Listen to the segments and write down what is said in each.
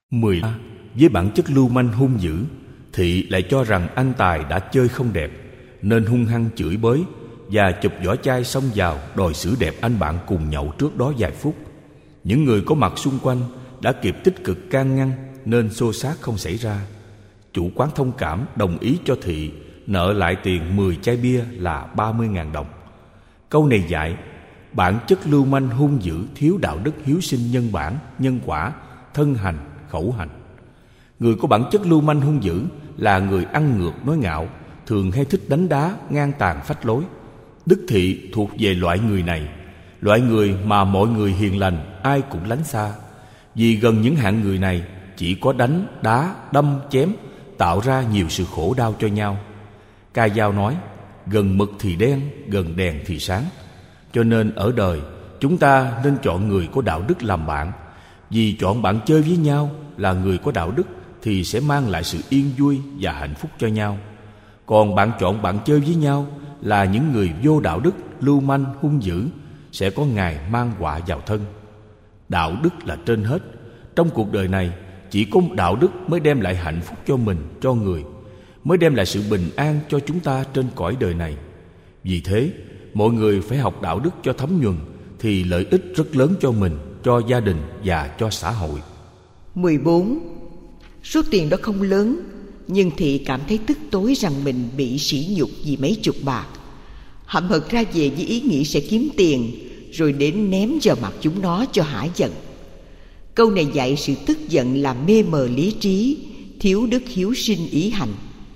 13. Với bản chất lưu manh hung dữ, Thị lại cho rằng anh Tài đã chơi không đẹp, nên hung hăng chửi bới và chụp vỏ chai xông vào đòi xử đẹp anh bạn cùng nhậu trước đó vài phút. Những người có mặt xung quanh đã kịp tích cực can ngăn, nên xô xát không xảy ra. Chủ quán thông cảm đồng ý cho Thị nợ lại tiền 10 chai bia là 30.000 đồng. Câu này dạy bản chất lưu manh hung dữ, thiếu đạo đức hiếu sinh, nhân bản, nhân quả, thân hành, khẩu hành. Người có bản chất lưu manh hung dữ là người ăn ngược nói ngạo, thường hay thích đánh đá, ngang tàn phách lối. Đức Thị thuộc về loại người này, loại người mà mọi người hiền lành ai cũng lánh xa. Vì gần những hạng người này chỉ có đánh, đá, đâm, chém, tạo ra nhiều sự khổ đau cho nhau. Ca Dao nói, gần mực thì đen, gần đèn thì sáng. Cho nên ở đời, chúng ta nên chọn người có đạo đức làm bạn. Vì chọn bạn chơi với nhau là người có đạo đức thì sẽ mang lại sự yên vui và hạnh phúc cho nhau. Còn bạn chọn bạn chơi với nhau là những người vô đạo đức, lưu manh, hung dữ, sẽ có ngày mang họa vào thân. Đạo đức là trên hết. Trong cuộc đời này, chỉ có đạo đức mới đem lại hạnh phúc cho mình, cho người, mới đem lại sự bình an cho chúng ta trên cõi đời này. Vì thế, mọi người phải học đạo đức cho thấm nhuần, thì lợi ích rất lớn cho mình, cho gia đình và cho xã hội. 14. Số tiền đó không lớn, nhưng Thị cảm thấy tức tối rằng mình bị sỉ nhục vì mấy chục bạc. Hậm hực ra về với ý nghĩ sẽ kiếm tiền, rồi đến ném vào mặt chúng nó cho hả giận. Câu này dạy sự tức giận là mê mờ lý trí, thiếu đức hiếu sinh ý hành.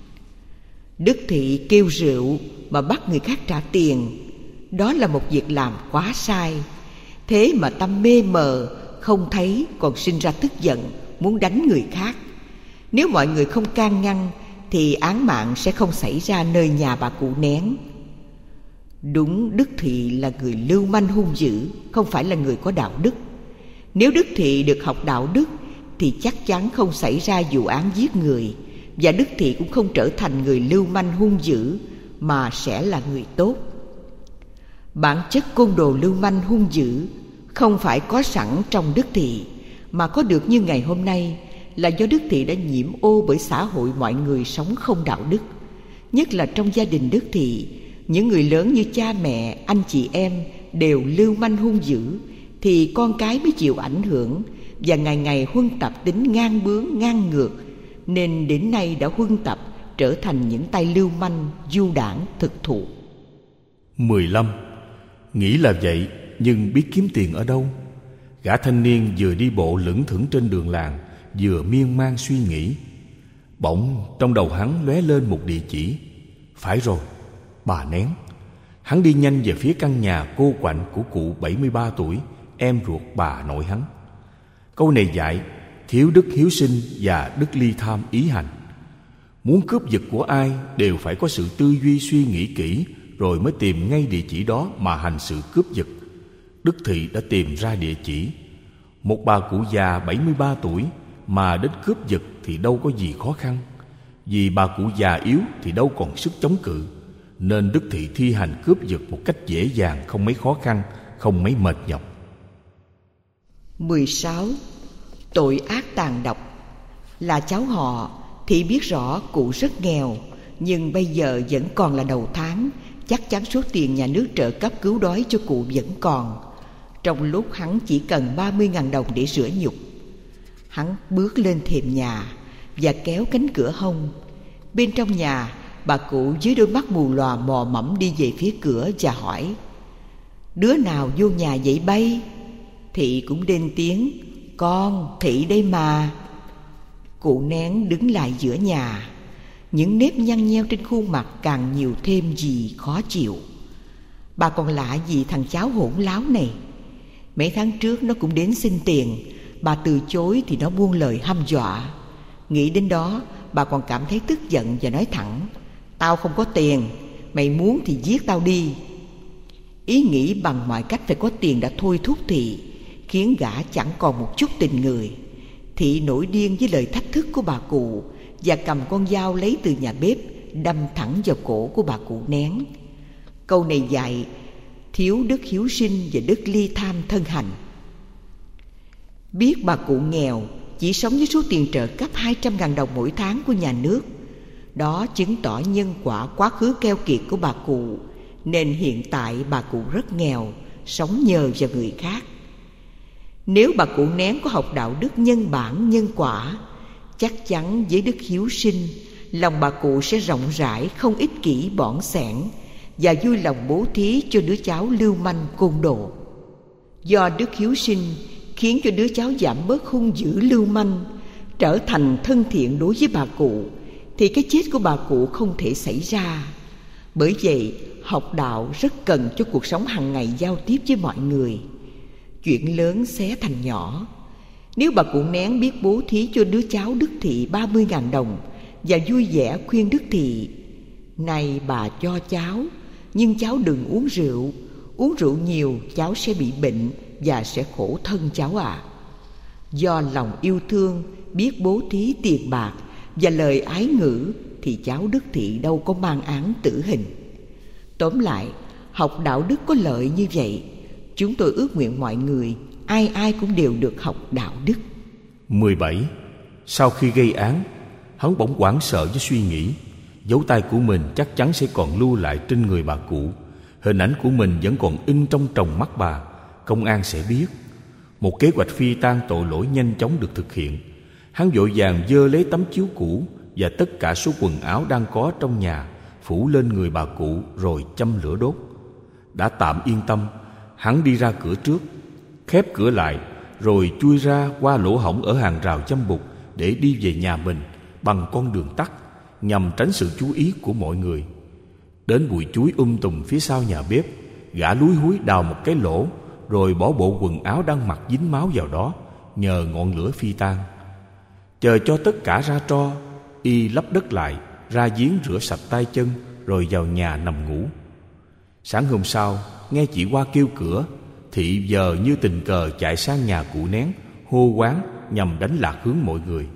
Đức Thị kêu rượu mà bắt người khác trả tiền, đó là một việc làm quá sai. Thế mà tâm mê mờ, không thấy còn sinh ra tức giận, muốn đánh người khác. Nếu mọi người không can ngăn thì án mạng sẽ không xảy ra nơi nhà bà cụ Nén. Đúng, Đức Thị là người lưu manh hung dữ, không phải là người có đạo đức. Nếu Đức Thị được học đạo đức thì chắc chắn không xảy ra vụ án giết người, và Đức Thị cũng không trở thành người lưu manh hung dữ, mà sẽ là người tốt. Bản chất côn đồ lưu manh hung dữ không phải có sẵn trong Đức Thị, mà có được như ngày hôm nay là do Đức Thị đã nhiễm ô bởi xã hội mọi người sống không đạo đức. Nhất là trong gia đình Đức Thị, những người lớn như cha mẹ, anh chị em đều lưu manh hung dữ, thì con cái mới chịu ảnh hưởng và ngày ngày huân tập tính ngang bướng, ngang ngược, nên đến nay đã huân tập trở thành những tay lưu manh, du đảng, thực thụ. 15. Nghĩ là vậy, nhưng biết kiếm tiền ở đâu? Gã thanh niên vừa đi bộ lững thững trên đường làng, vừa miên man suy nghĩ. Bỗng trong đầu hắn lóe lên một địa chỉ. Phải rồi, bà Nén. Hắn đi nhanh về phía căn nhà cô quạnh của cụ 73 tuổi, em ruột bà nội hắn. Câu này dạy thiếu đức hiếu sinh và đức ly tham ý hành. Muốn cướp giật của ai đều phải có sự tư duy suy nghĩ kỹ, rồi mới tìm ngay địa chỉ đó mà hành sự cướp giật. Đức Thị đã tìm ra địa chỉ. Một bà cụ già 73 tuổi mà đến cướp giật thì đâu có gì khó khăn. Vì bà cụ già yếu thì đâu còn sức chống cự, nên Đức Thị thi hành cướp giật một cách dễ dàng, không mấy khó khăn, không mấy mệt nhọc. 16. Tội ác tàn độc. Là cháu họ, Thị biết rõ cụ rất nghèo, nhưng bây giờ vẫn còn là đầu tháng, chắc chắn số tiền nhà nước trợ cấp cứu đói cho cụ vẫn còn. Trong lúc hắn chỉ cần 30.000 đồng để rửa nhục. Hắn bước lên thềm nhà và kéo cánh cửa hông. Bên trong nhà, bà cụ dưới đôi mắt mù lòa mò mẫm đi về phía cửa và hỏi: "Đứa nào vô nhà vậy bay?" Thị cũng lên tiếng: "Con, Thị đây mà." Cụ Nén đứng lại giữa nhà. Những nếp nhăn nheo trên khuôn mặt càng nhiều thêm gì khó chịu. Bà còn lạ gì thằng cháu hỗn láo này. Mấy tháng trước nó cũng đến xin tiền, bà từ chối thì nó buông lời hăm dọa. Nghĩ đến đó, bà còn cảm thấy tức giận và nói thẳng: "Tao không có tiền, mày muốn thì giết tao đi." Ý nghĩ bằng mọi cách phải có tiền đã thôi thúc Thị, khiến gã chẳng còn một chút tình người. Thị nổi điên với lời thách thức của bà cụ và cầm con dao lấy từ nhà bếp đâm thẳng vào cổ của bà cụ Nén. Câu này dạy thiếu đức hiếu sinh và đức ly tham thân hành. Biết bà cụ nghèo, chỉ sống với số tiền trợ cấp 200.000 đồng mỗi tháng của nhà nước. Đó chứng tỏ nhân quả quá khứ keo kiệt của bà cụ, nên hiện tại bà cụ rất nghèo, sống nhờ vào người khác. Nếu bà cụ Nén có học đạo đức nhân bản nhân quả, chắc chắn với đức hiếu sinh, lòng bà cụ sẽ rộng rãi, không ích kỷ bỏn sẻn, và vui lòng bố thí cho đứa cháu lưu manh côn đồ. Do đức hiếu sinh khiến cho đứa cháu giảm bớt hung dữ lưu manh, trở thành thân thiện đối với bà cụ, thì cái chết của bà cụ không thể xảy ra. Bởi vậy, học đạo rất cần cho cuộc sống hàng ngày giao tiếp với mọi người. Chuyện lớn xé thành nhỏ. Nếu bà cụ Nén biết bố thí cho đứa cháu Đức Thị 30.000 đồng và vui vẻ khuyên Đức Thị: "Này bà cho cháu, nhưng cháu đừng uống rượu nhiều cháu sẽ bị bệnh và sẽ khổ thân cháu ạ." Do lòng yêu thương, biết bố thí tiền bạc và lời ái ngữ, thì cháu Đức Thị đâu có mang án tử hình. Tóm lại, học đạo đức có lợi như vậy. Chúng tôi ước nguyện mọi người ai ai cũng đều được học đạo đức. 17. Sau khi gây án, hắn bỗng hoảng sợ với suy nghĩ dấu tay của mình chắc chắn sẽ còn lưu lại trên người bà cụ. Hình ảnh của mình vẫn còn in trong tròng mắt bà. Công an sẽ biết. Một kế hoạch phi tang tội lỗi nhanh chóng được thực hiện. Hắn vội vàng giơ lấy tấm chiếu cũ và tất cả số quần áo đang có trong nhà, phủ lên người bà cụ rồi châm lửa đốt. Đã tạm yên tâm, hắn đi ra cửa trước, khép cửa lại, rồi chui ra qua lỗ hổng ở hàng rào châm bụt để đi về nhà mình bằng con đường tắt, nhằm tránh sự chú ý của mọi người. Đến bụi chuối tùm phía sau nhà bếp, gã lúi húi đào một cái lỗ, rồi bỏ bộ quần áo đang mặc dính máu vào đó, nhờ ngọn lửa phi tang. Chờ cho tất cả ra tro, y lấp đất lại, ra giếng rửa sạch tay chân, rồi vào nhà nằm ngủ. Sáng hôm sau, nghe chị Hoa kêu cửa, Thị giờ như tình cờ chạy sang nhà cụ Nén, hô hoán nhằm đánh lạc hướng mọi người.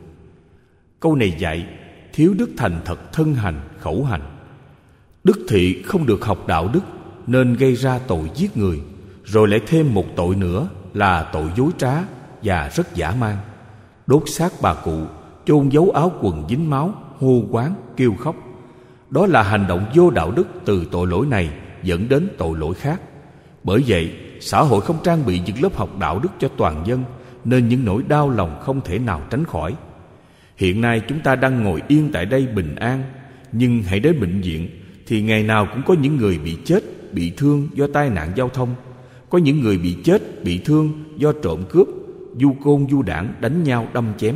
Câu này dạy thiếu đức thành thật thân hành, khẩu hành. Đức Thị không được học đạo đức nên gây ra tội giết người, rồi lại thêm một tội nữa là tội dối trá và rất dã man. Đốt xác bà cụ, chôn giấu áo quần dính máu, hô hoán kêu khóc. Đó là hành động vô đạo đức từ tội lỗi này dẫn đến tội lỗi khác. Bởi vậy, xã hội không trang bị những lớp học đạo đức cho toàn dân, nên những nỗi đau lòng không thể nào tránh khỏi. Hiện nay chúng ta đang ngồi yên tại đây bình an, nhưng hãy đến bệnh viện thì ngày nào cũng có những người bị chết, bị thương do tai nạn giao thông. Có những người bị chết, bị thương do trộm cướp, du côn du đảng đánh nhau đâm chém.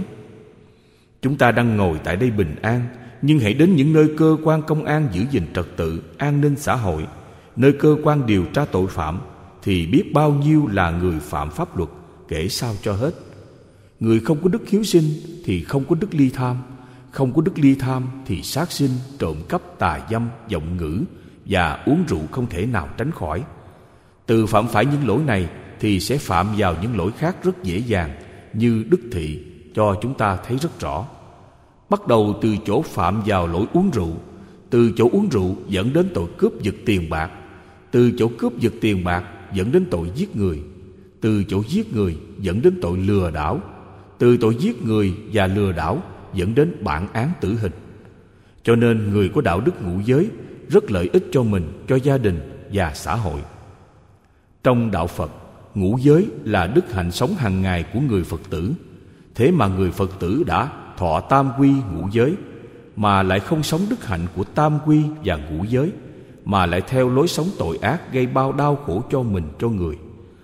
Chúng ta đang ngồi tại đây bình an, nhưng hãy đến những nơi cơ quan công an giữ gìn trật tự, an ninh xã hội, nơi cơ quan điều tra tội phạm, thì biết bao nhiêu là người phạm pháp luật, kể sao cho hết. Người không có đức hiếu sinh thì không có đức ly tham, không có đức ly tham thì sát sinh, trộm cắp, tà dâm, vọng ngữ và uống rượu không thể nào tránh khỏi. Từ phạm phải những lỗi này thì sẽ phạm vào những lỗi khác rất dễ dàng, như Đức Thị cho chúng ta thấy rất rõ. Bắt đầu từ chỗ phạm vào lỗi uống rượu, từ chỗ uống rượu dẫn đến tội cướp giật tiền bạc, từ chỗ cướp giật tiền bạc dẫn đến tội giết người, từ chỗ giết người dẫn đến tội lừa đảo, từ tội giết người và lừa đảo dẫn đến bản án tử hình. Cho nên người có đạo đức ngũ giới rất lợi ích cho mình, cho gia đình và xã hội. Trong đạo Phật, ngũ giới là đức hạnh sống hàng ngày của người Phật tử. Thế mà người Phật tử đã thọ tam quy ngũ giới, mà lại không sống đức hạnh của tam quy và ngũ giới, mà lại theo lối sống tội ác gây bao đau khổ cho mình, cho người.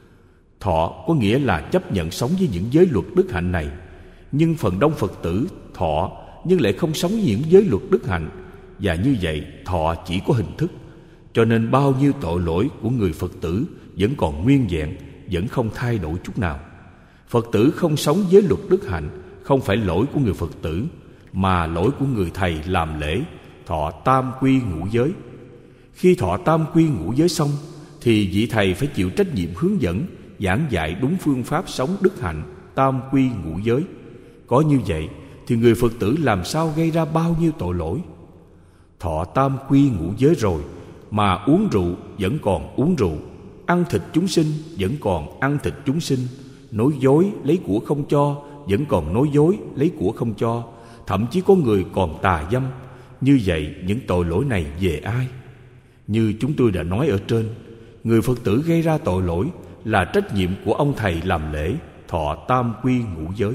Thọ có nghĩa là chấp nhận sống với những giới luật đức hạnh này, nhưng phần đông Phật tử thọ nhưng lại không sống với những giới luật đức hạnh, và như vậy thọ chỉ có hình thức. Cho nên bao nhiêu tội lỗi của người Phật tử vẫn còn nguyên vẹn, vẫn không thay đổi chút nào. Phật tử không sống với luật đức hạnh không phải lỗi của người Phật tử, mà lỗi của người thầy làm lễ thọ tam quy ngũ giới. Khi thọ tam quy ngũ giới xong thì vị thầy phải chịu trách nhiệm hướng dẫn, giảng dạy đúng phương pháp sống đức hạnh tam quy ngũ giới. Có như vậy thì người Phật tử làm sao gây ra bao nhiêu tội lỗi. Thọ tam quy ngũ giới rồi mà uống rượu vẫn còn uống rượu, ăn thịt chúng sinh vẫn còn ăn thịt chúng sinh, nói dối lấy của không cho vẫn còn nói dối, lấy của không cho. Thậm chí có người còn tà dâm. Như vậy những tội lỗi này về ai? Như chúng tôi đã nói ở trên, người Phật tử gây ra tội lỗi là trách nhiệm của ông thầy làm lễ thọ tam quy ngũ giới.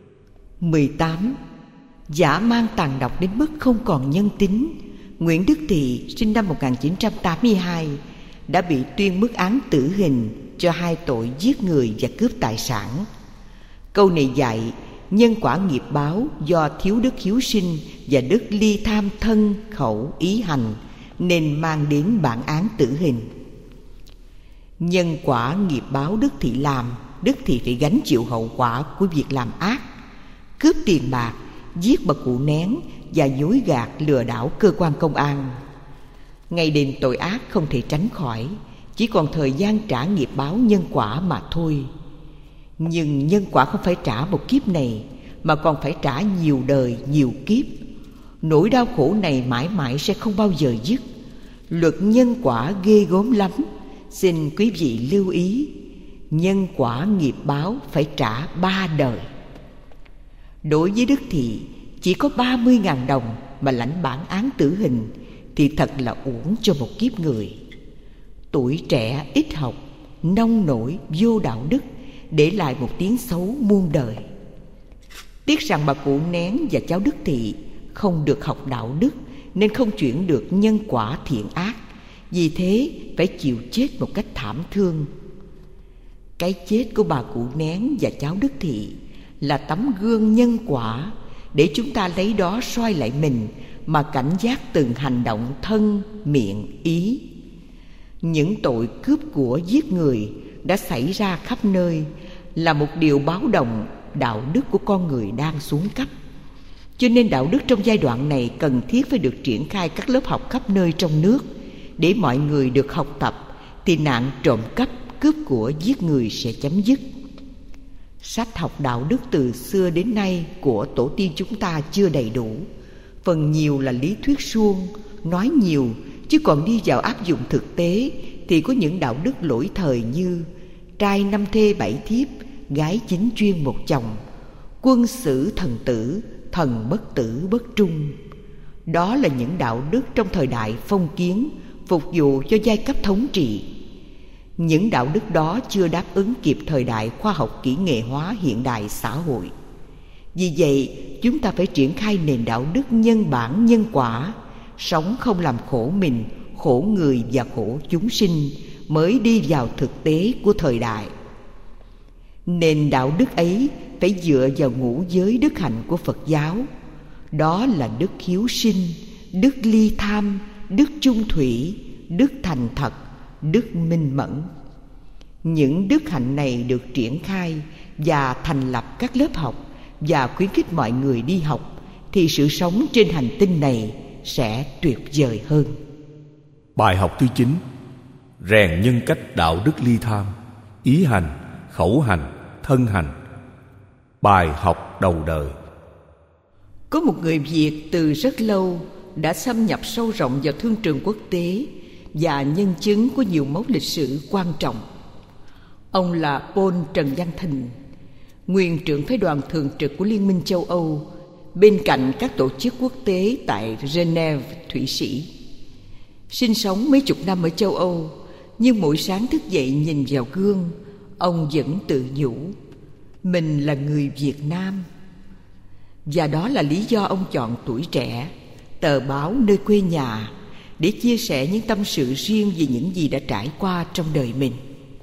18. Dã man tàn độc đến mức không còn nhân tính. Nguyễn Đức Thị sinh năm 1982 đã bị tuyên mức án tử hình cho 2 tội giết người và cướp tài sản. Câu này dạy nhân quả nghiệp báo do thiếu đức hiếu sinh và đức ly tham thân khẩu ý hành nên mang đến bản án tử hình. Nhân quả nghiệp báo Đức Thị làm, Đức Thị phải gánh chịu hậu quả của việc làm ác, cướp tiền bạc, giết bà cụ Nén và dối gạt lừa đảo cơ quan công an. Ngày đền tội ác không thể tránh khỏi, chỉ còn thời gian trả nghiệp báo nhân quả mà thôi. Nhưng nhân quả không phải trả một kiếp này, mà còn phải trả nhiều đời, nhiều kiếp. Nỗi đau khổ này mãi mãi sẽ không bao giờ dứt. Luật nhân quả ghê gớm lắm. Xin quý vị lưu ý, nhân quả nghiệp báo phải trả 3 đời. Đối với Đức Thị, chỉ có 30.000 đồng mà lãnh bản án tử hình thì thật là uổng cho một kiếp người. Tuổi trẻ ít học, nông nổi, vô đạo đức, để lại một tiếng xấu muôn đời. Tiếc rằng bà cụ Nén và cháu Đức Thị không được học đạo đức nên không chuyển được nhân quả thiện ác, vì thế phải chịu chết một cách thảm thương. Cái chết của bà cụ Nén và cháu Đức Thị là tấm gương nhân quả để chúng ta lấy đó soi lại mình mà cảnh giác từng hành động thân, miệng, ý. Những tội cướp của, giết người đã xảy ra khắp nơi là một điều báo động đạo đức của con người đang xuống cấp. Cho nên đạo đức trong giai đoạn này cần thiết phải được triển khai các lớp học khắp nơi trong nước, để mọi người được học tập thì nạn trộm cắp, cướp của, giết người sẽ chấm dứt. Sách học đạo đức từ xưa đến nay của tổ tiên chúng ta chưa đầy đủ, phần nhiều là lý thuyết suông, nói nhiều, chứ còn đi vào áp dụng thực tế thì có những đạo đức lỗi thời như trai 5 thê 7 thiếp, gái 9 chuyên 1 chồng, quân sử thần tử, thần bất tử bất trung. Đó là những đạo đức trong thời đại phong kiến, phục vụ cho giai cấp thống trị. Những đạo đức đó chưa đáp ứng kịp thời đại khoa học kỹ nghệ hóa hiện đại xã hội. Vì vậy, chúng ta phải triển khai nền đạo đức nhân bản nhân quả, sống không làm khổ mình, khổ người và khổ chúng sinh, mới đi vào thực tế của thời đại. Nền đạo đức ấy phải dựa vào ngũ giới đức hạnh của Phật giáo. Đó là đức hiếu sinh, đức ly tham, đức trung thủy, đức thành thật, đức minh mẫn. Những đức hạnh này được triển khai và thành lập các lớp học và khuyến khích mọi người đi học, thì sự sống trên hành tinh này sẽ tuyệt vời hơn. Bài học thứ 9: rèn nhân cách đạo đức ly tham, ý hành, khẩu hành, thân hành. Bài học đầu đời. Có một người Việt từ rất lâu đã xâm nhập sâu rộng vào thương trường quốc tế và nhân chứng của nhiều mốc lịch sử quan trọng. Ông là Paul Trần Văn Thình, nguyên trưởng phái đoàn thường trực của Liên minh châu Âu, bên cạnh các tổ chức quốc tế tại Geneva, Thụy Sĩ. Sinh sống mấy chục năm ở châu Âu, nhưng mỗi sáng thức dậy nhìn vào gương, ông vẫn tự nhủ mình là người Việt Nam. Và đó là lý do ông chọn Tuổi Trẻ, tờ báo nơi quê nhà, để chia sẻ những tâm sự riêng về những gì đã trải qua trong đời mình.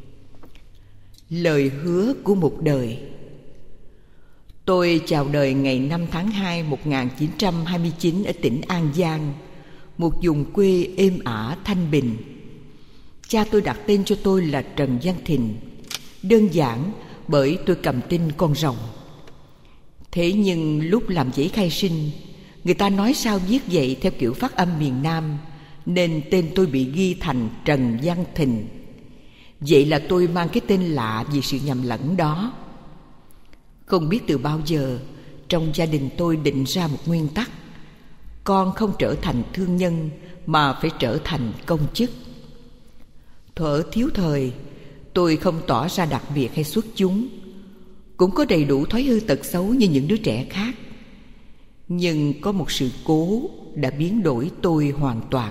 Lời hứa của một đời. Tôi chào đời ngày 5 tháng 2 1929 ở tỉnh An Giang, một vùng quê êm ả thanh bình. Cha tôi đặt tên cho tôi là Trần Văn Thình, đơn giản bởi tôi cầm tên con rồng. Thế nhưng lúc làm giấy khai sinh, người ta nói sao viết vậy theo kiểu phát âm miền Nam, nên tên tôi bị ghi thành Trần Văn Thình. Vậy là tôi mang cái tên lạ vì sự nhầm lẫn đó. Không biết từ bao giờ, trong gia đình tôi định ra một nguyên tắc: con không trở thành thương nhân mà phải trở thành công chức. Thuở thiếu thời, tôi không tỏ ra đặc biệt hay xuất chúng. cũng có đầy đủ thói hư tật xấu như những đứa trẻ khác. Nhưng có một sự cố đã biến đổi tôi hoàn toàn.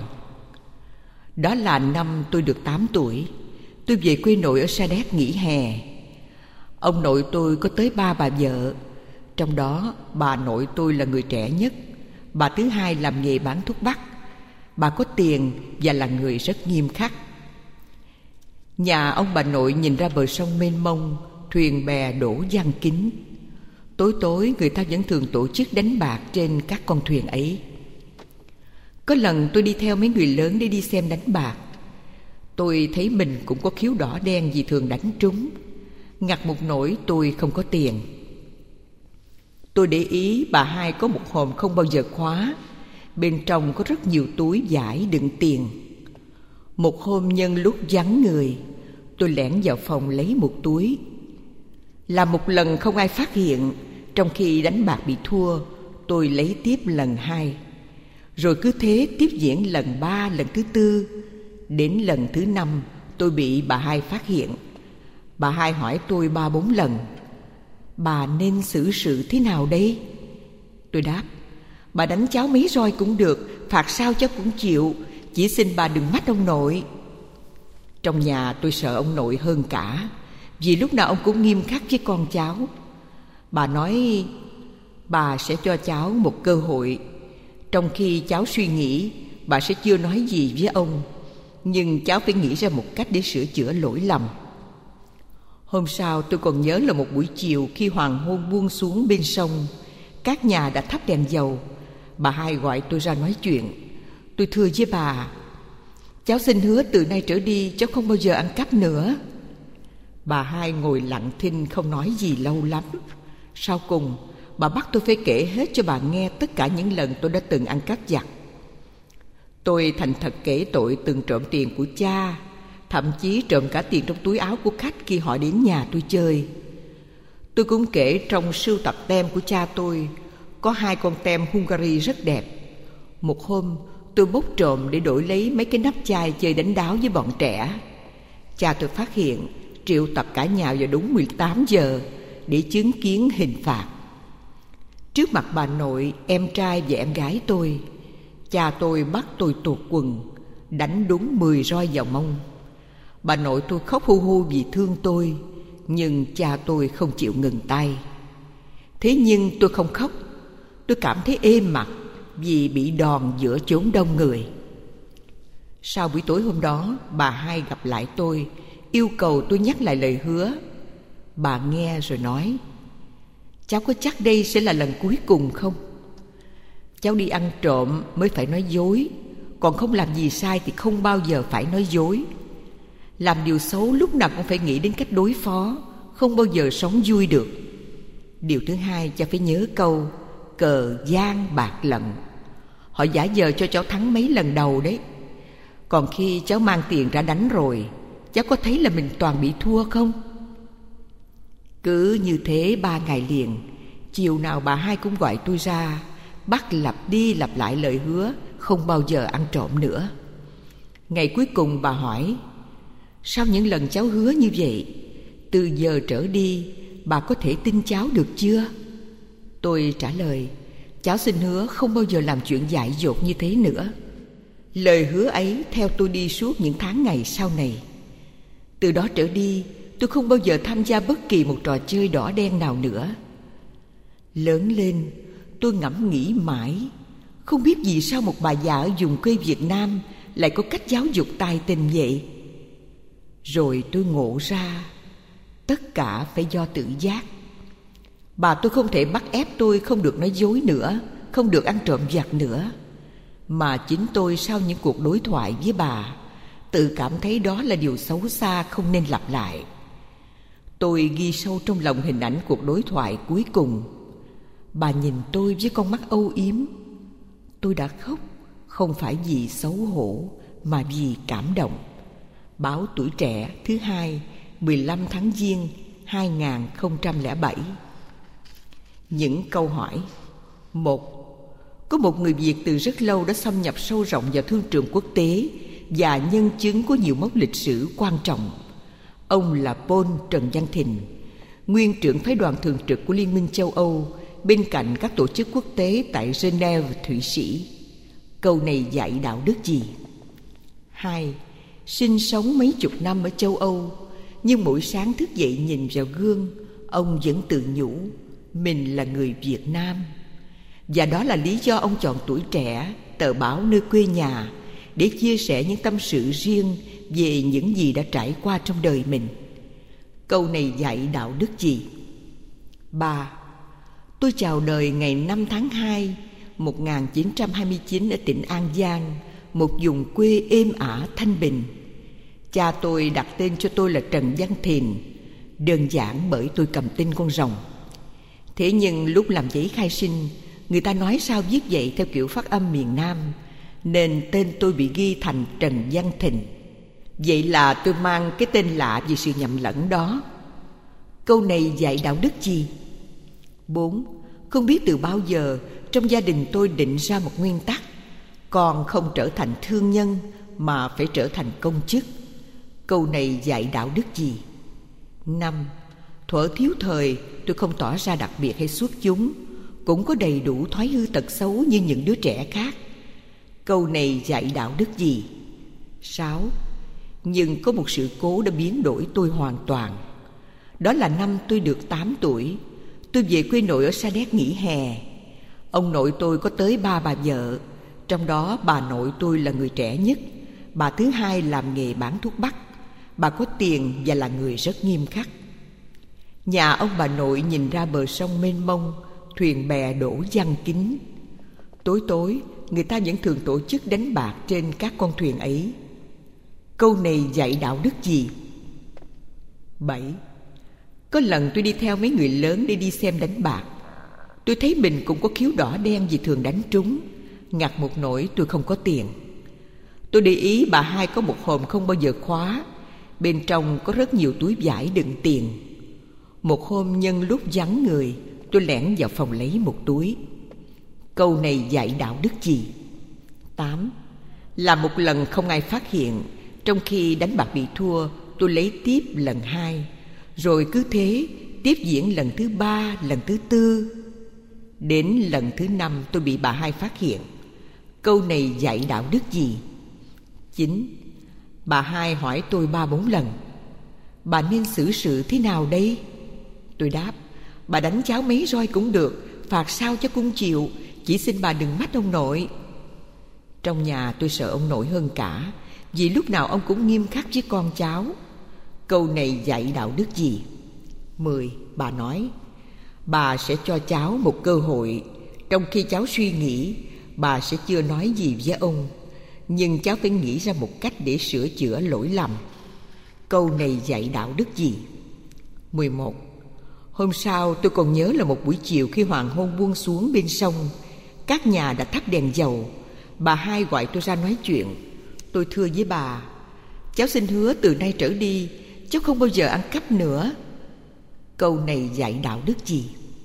Đó là năm tôi được 8 tuổi, tôi về quê nội ở Sa Đéc nghỉ hè. Ông nội tôi có tới 3 bà vợ, trong đó bà nội tôi là người trẻ nhất. Bà thứ hai làm nghề bán thuốc bắc. Bà có tiền và là người rất nghiêm khắc. Nhà ông bà nội nhìn ra bờ sông mênh mông, thuyền bè đổ giăng kín. Tối tối người ta vẫn thường tổ chức đánh bạc trên các con thuyền ấy. Có lần tôi đi theo mấy người lớn để đi xem đánh bạc. Tôi thấy mình cũng có khiếu đỏ đen vì thường đánh trúng. Ngặt một nỗi tôi không có tiền. Tôi để ý bà hai có một hòm không bao giờ khóa. Bên trong có rất nhiều túi vải đựng tiền. Một hôm nhân lúc vắng người, tôi lẻn vào phòng lấy một túi. Là một lần không ai phát hiện. Trong khi đánh bạc bị thua, tôi lấy tiếp lần 2. Rồi cứ thế tiếp diễn lần 3, lần thứ 4. Đến lần thứ 5, tôi bị bà hai phát hiện. Bà hai hỏi tôi 3-4 lần: bà nên xử sự thế nào đây? Tôi đáp: bà đánh cháu mấy roi cũng được, phạt sao cháu cũng chịu, chỉ xin bà đừng mách ông nội. Trong nhà tôi sợ ông nội hơn cả, vì lúc nào ông cũng nghiêm khắc với con cháu. Bà nói bà sẽ cho cháu một cơ hội. Trong khi cháu suy nghĩ, bà sẽ chưa nói gì với ông, nhưng cháu phải nghĩ ra một cách để sửa chữa lỗi lầm. Hôm sau tôi còn nhớ là một buổi chiều, khi hoàng hôn buông xuống bên sông, các nhà đã thắp đèn dầu. Bà hai gọi tôi ra nói chuyện. Tôi thưa với bà: cháu xin hứa từ nay trở đi cháu không bao giờ ăn cắp nữa. Bà hai ngồi lặng thinh không nói gì lâu lắm. Sau cùng bà bắt tôi phải kể hết cho bà nghe tất cả những lần tôi đã từng ăn cắp vặt. Tôi thành thật kể tội từng trộm tiền của cha, thậm chí trộm cả tiền trong túi áo của khách khi họ đến nhà tôi chơi. Tôi cũng kể trong sưu tập tem của cha tôi có 2 con tem Hungary rất đẹp. Một hôm tôi bốc trộm để đổi lấy mấy cái nắp chai chơi đánh đáo với bọn trẻ. Cha tôi phát hiện, triệu tập cả nhà vào đúng 18 giờ để chứng kiến hình phạt. Trước mặt bà nội, em trai và em gái tôi, cha tôi bắt tôi tuột quần, đánh đúng 10 roi vào mông. Bà nội tôi khóc hu hu vì thương tôi, nhưng cha tôi không chịu ngừng tay. Thế nhưng tôi không khóc. Tôi cảm thấy êm mặt vì bị đòn giữa chốn đông người. Sau buổi tối hôm đó, bà hai gặp lại tôi, yêu cầu tôi nhắc lại lời hứa. Bà nghe rồi nói: cháu có chắc đây sẽ là lần cuối cùng không? Cháu đi ăn trộm mới phải nói dối, còn không làm gì sai thì không bao giờ phải nói dối. Làm điều xấu lúc nào cũng phải nghĩ đến cách đối phó, không bao giờ sống vui được. Điều thứ hai, cháu phải nhớ câu cờ gian bạc lận. Họ giả vờ cho cháu thắng mấy lần đầu đấy. Còn khi cháu mang tiền ra đánh rồi, cháu có thấy là mình toàn bị thua không? Cứ như thế 3 ngày liền, chiều nào bà hai cũng gọi tôi ra, bắt lặp đi lặp lại lời hứa không bao giờ ăn trộm nữa. Ngày cuối cùng bà hỏi: sao những lần cháu hứa như vậy, từ giờ trở đi bà có thể tin cháu được chưa? Tôi trả lời: cháu xin hứa không bao giờ làm chuyện dại dột như thế nữa. Lời hứa ấy theo tôi đi suốt những tháng ngày sau này. Từ đó trở đi, tôi không bao giờ tham gia bất kỳ một trò chơi đỏ đen nào nữa. Lớn lên, tôi ngẫm nghĩ mãi, không biết vì sao một bà già ở vùng quê Việt Nam lại có cách giáo dục tài tình vậy. Rồi tôi ngộ ra, tất cả phải do tự giác. Bà tôi không thể bắt ép tôi không được nói dối nữa, không được ăn trộm vặt nữa, mà chính tôi sau những cuộc đối thoại với bà tự cảm thấy đó là điều xấu xa không nên lặp lại. Tôi ghi sâu trong lòng hình ảnh cuộc đối thoại cuối cùng. Bà nhìn tôi với con mắt âu yếm. Tôi đã khóc, không phải vì xấu hổ mà vì cảm động. Báo Tuổi Trẻ thứ 2, 15 tháng Giêng 2007. Những câu hỏi. 1. Có một người Việt từ rất lâu đã xâm nhập sâu rộng vào thương trường quốc tế và nhân chứng của nhiều mốc lịch sử quan trọng. Ông là Paul Trần Văn Thìn, nguyên trưởng phái đoàn thường trực của Liên minh châu Âu bên cạnh các tổ chức quốc tế tại Geneva, Thụy Sĩ. Câu này dạy đạo đức gì? 2. Sinh sống mấy chục năm ở châu Âu, nhưng mỗi sáng thức dậy nhìn vào gương, ông vẫn tự nhủ mình là người Việt Nam. Và đó là lý do ông chọn Tuổi Trẻ, tờ báo nơi quê nhà, để chia sẻ những tâm sự riêng về những gì đã trải qua trong đời mình. Câu này dạy đạo đức gì? 3. Tôi chào đời ngày 5 tháng 2, 1929 ở tỉnh An Giang, một vùng quê êm ả thanh bình. Cha tôi đặt tên cho tôi là Trần Văn Thìn, đơn giản bởi tôi cầm tên con rồng. Thế nhưng lúc làm giấy khai sinh, người ta nói sao viết vậy theo kiểu phát âm miền Nam, nên tên tôi bị ghi thành Trần Văn Thìn. Vậy là tôi mang cái tên lạ vì sự nhầm lẫn đó. Câu này dạy đạo đức gì? 4. Không biết từ bao giờ trong gia đình tôi định ra một nguyên tắc: con không trở thành thương nhân mà phải trở thành công chức. Câu này dạy đạo đức gì? 5. Thuở thiếu thời, tôi không tỏ ra đặc biệt hay xuất chúng, cũng có đầy đủ thói hư tật xấu như những đứa trẻ khác. Câu này dạy đạo đức gì? 6. Nhưng có một sự cố đã biến đổi tôi hoàn toàn. Đó là năm tôi được 8 tuổi, tôi về quê nội ở Sa Đéc nghỉ hè. Ông nội tôi có tới 3 bà vợ, trong đó bà nội tôi là người trẻ nhất. Bà thứ hai làm nghề bán thuốc bắc. Bà có tiền và là người rất nghiêm khắc. Nhà ông bà nội nhìn ra bờ sông mênh mông, thuyền bè đổ giăng kín. Tối tối, người ta vẫn thường tổ chức đánh bạc trên các con thuyền ấy. Câu này dạy đạo đức gì? 7. Có lần tôi đi theo mấy người lớn để đi xem đánh bạc. Tôi thấy mình cũng có khiếu đỏ đen vì thường đánh trúng. Ngặt một nỗi tôi không có tiền. Tôi để ý bà hai có một hòm không bao giờ khóa, bên trong có rất nhiều túi vải đựng tiền. Một hôm nhân lúc vắng người, tôi lẻn vào phòng lấy một túi. Câu này dạy đạo đức gì? 8. Là một lần không ai phát hiện, trong khi đánh bạc bị thua, tôi lấy tiếp lần 2, rồi cứ thế tiếp diễn lần thứ 3, lần thứ 4. Đến lần thứ 5 tôi bị bà hai phát hiện. Câu này dạy đạo đức gì? 9. Bà hai hỏi tôi 3-4 lần: bà nên xử sự thế nào đây? Tôi đáp: bà đánh cháu mấy roi cũng được, phạt sao cho cũng chịu, chỉ xin bà đừng mách ông nội. Trong nhà tôi sợ ông nội hơn cả, vì lúc nào ông cũng nghiêm khắc với con cháu. Câu này dạy đạo đức gì? 10. Bà nói: bà sẽ cho cháu một cơ hội. Trong khi cháu suy nghĩ, bà sẽ chưa nói gì với ông, nhưng cháu phải nghĩ ra một cách để sửa chữa lỗi lầm. Câu này dạy đạo đức gì? 11. Hôm sau tôi còn nhớ là một buổi chiều khi hoàng hôn buông xuống bên sông, các nhà đã thắp đèn dầu. Bà hai gọi tôi ra nói chuyện. Tôi thưa với bà: cháu xin hứa từ nay trở đi cháu không bao giờ ăn cắp nữa. Câu này dạy đạo đức gì?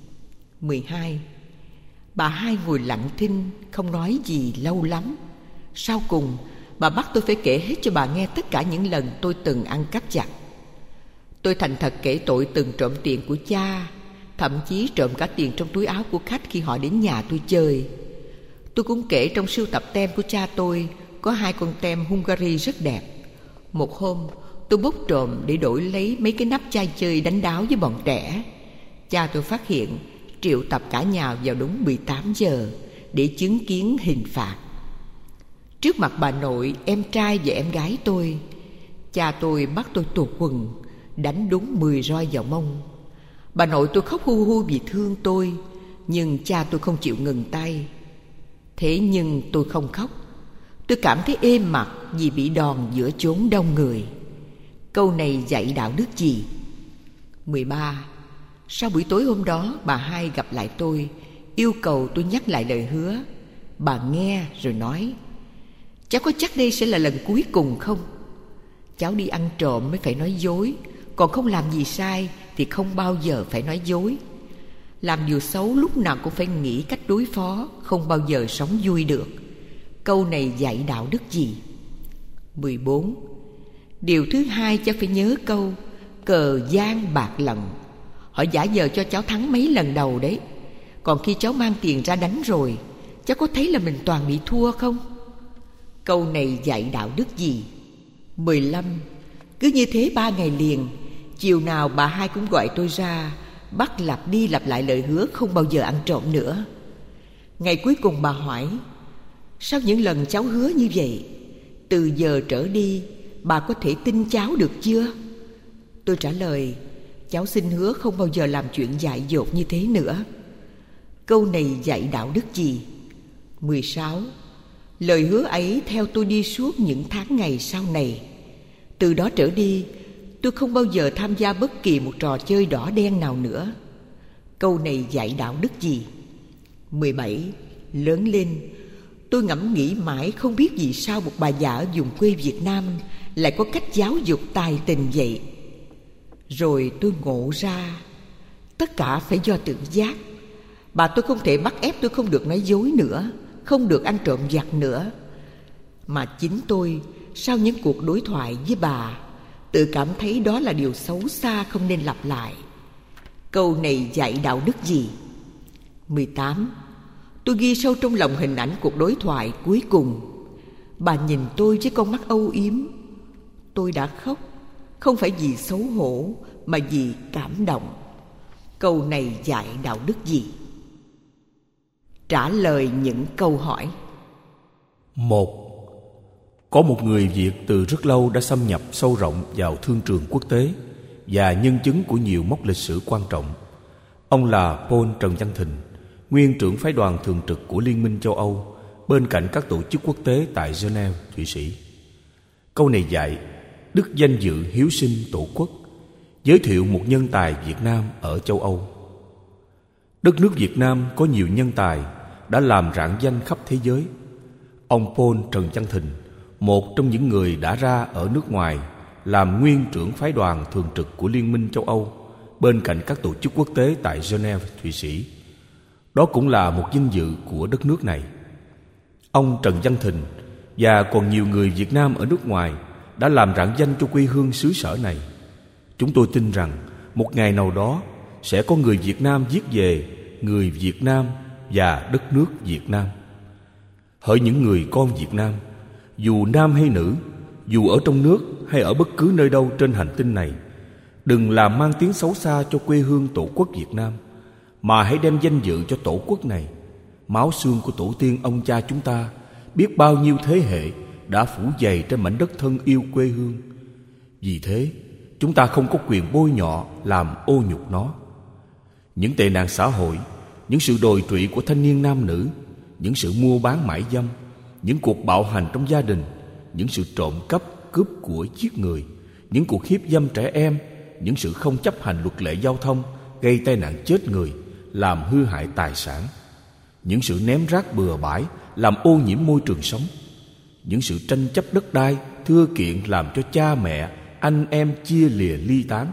12. Bà hai ngồi lặng thinh, không nói gì lâu lắm. Sau cùng bà bắt tôi phải kể hết cho bà nghe tất cả những lần tôi từng ăn cắp giặt. Tôi thành thật kể tội từng trộm tiền của cha, thậm chí trộm cả tiền trong túi áo của khách khi họ đến nhà tôi chơi. Tôi cũng kể trong sưu tập tem của cha tôi có 2 con tem Hungary rất đẹp. Một hôm tôi bốc trộm để đổi lấy mấy cái nắp chai chơi đánh đáo với bọn trẻ. Cha tôi phát hiện, triệu tập cả nhà vào đúng 18 giờ để chứng kiến hình phạt. Trước mặt bà nội, em trai và em gái tôi, cha tôi bắt tôi tuột quần, đánh đúng 10 roi vào mông. Bà nội tôi khóc hu hu vì thương tôi, nhưng cha tôi không chịu ngừng tay. Thế nhưng tôi không khóc. Tôi cảm thấy êm mặt vì bị đòn giữa chốn đông người. Câu này dạy đạo đức gì? 13. Sau buổi tối hôm đó, bà hai gặp lại tôi, yêu cầu tôi nhắc lại lời hứa. Bà nghe rồi nói: cháu có chắc đây sẽ là lần cuối cùng không? Cháu đi ăn trộm mới phải nói dối, còn không làm gì sai thì không bao giờ phải nói dối. Làm điều xấu lúc nào cũng phải nghĩ cách đối phó, không bao giờ sống vui được. Câu này dạy đạo đức gì? 14. Điều thứ 2 cháu phải nhớ câu: cờ giang bạc lần. Họ giả vờ cho cháu thắng mấy lần đầu đấy. Còn khi cháu mang tiền ra đánh rồi, cháu có thấy là mình toàn bị thua không? Câu này dạy đạo đức gì? 15. Cứ như thế 3 ngày liền, chiều nào bà hai cũng gọi tôi ra, bắt lặp đi lặp lại lời hứa không bao giờ ăn trộm nữa. Ngày cuối cùng bà hỏi: sao những lần cháu hứa như vậy, từ giờ trở đi bà có thể tin cháu được chưa? Tôi trả lời: cháu xin hứa không bao giờ làm chuyện dại dột như thế nữa. Câu này dạy đạo đức gì? 16. Lời hứa ấy theo tôi đi suốt những tháng ngày sau này. Từ đó trở đi, tôi không bao giờ tham gia bất kỳ một trò chơi đỏ đen nào nữa. Câu này dạy đạo đức gì? 17. Lớn lên, tôi ngẫm nghĩ mãi không biết vì sao một bà già ở vùng quê Việt Nam lại có cách giáo dục tài tình vậy. Rồi tôi ngộ ra, tất cả phải do tự giác. Bà tôi không thể bắt ép tôi không được nói dối nữa, không được ăn trộm vặt nữa. Mà chính tôi, sau những cuộc đối thoại với bà, tự cảm thấy đó là điều xấu xa không nên lặp lại. Câu này dạy đạo đức gì? 18. Tôi ghi sâu trong lòng hình ảnh cuộc đối thoại cuối cùng. Bà nhìn tôi với con mắt âu yếm. Tôi đã khóc, không phải vì xấu hổ mà vì cảm động. Câu này dạy đạo đức gì? Trả lời những câu hỏi. 1. Có một người Việt từ rất lâu đã xâm nhập sâu rộng vào thương trường quốc tế và nhân chứng của nhiều mốc lịch sử quan trọng. Ông là Paul Trần Văn Thình, nguyên trưởng phái đoàn thường trực của Liên minh châu Âu, bên cạnh các tổ chức quốc tế tại Geneva, Thụy Sĩ. Câu này dạy đức danh dự hiếu sinh tổ quốc, giới thiệu một nhân tài Việt Nam ở châu Âu. Đất nước Việt Nam có nhiều nhân tài đã làm rạng danh khắp thế giới. Ông Paul Trần Văn Thình, một trong những người đã ra ở nước ngoài làm nguyên trưởng phái đoàn thường trực của Liên minh châu Âu, bên cạnh các tổ chức quốc tế tại Geneva, Thụy Sĩ. Đó cũng là một vinh dự của đất nước này. Ông Trần Văn Thình và còn nhiều người Việt Nam ở nước ngoài đã làm rạng danh cho quê hương xứ sở này. Chúng tôi tin rằng một ngày nào đó sẽ có người Việt Nam viết về người Việt Nam và đất nước Việt Nam. Hỡi những người con Việt Nam, dù nam hay nữ, dù ở trong nước hay ở bất cứ nơi đâu trên hành tinh này, đừng làm mang tiếng xấu xa cho quê hương tổ quốc Việt Nam, mà hãy đem danh dự cho tổ quốc này. Máu xương của tổ tiên ông cha chúng ta biết bao nhiêu thế hệ đã phủ dày trên mảnh đất thân yêu quê hương. Vì thế, chúng ta không có quyền bôi nhọ làm ô nhục nó. Những tệ nạn xã hội, những sự đồi trụy của thanh niên nam nữ, những sự mua bán mại dâm, những cuộc bạo hành trong gia đình, những sự trộm cắp, cướp của, giết người, những cuộc hiếp dâm trẻ em, những sự không chấp hành luật lệ giao thông gây tai nạn chết người, làm hư hại tài sản, những sự ném rác bừa bãi làm ô nhiễm môi trường sống, những sự tranh chấp đất đai, thưa kiện làm cho cha mẹ, anh em chia lìa ly tán.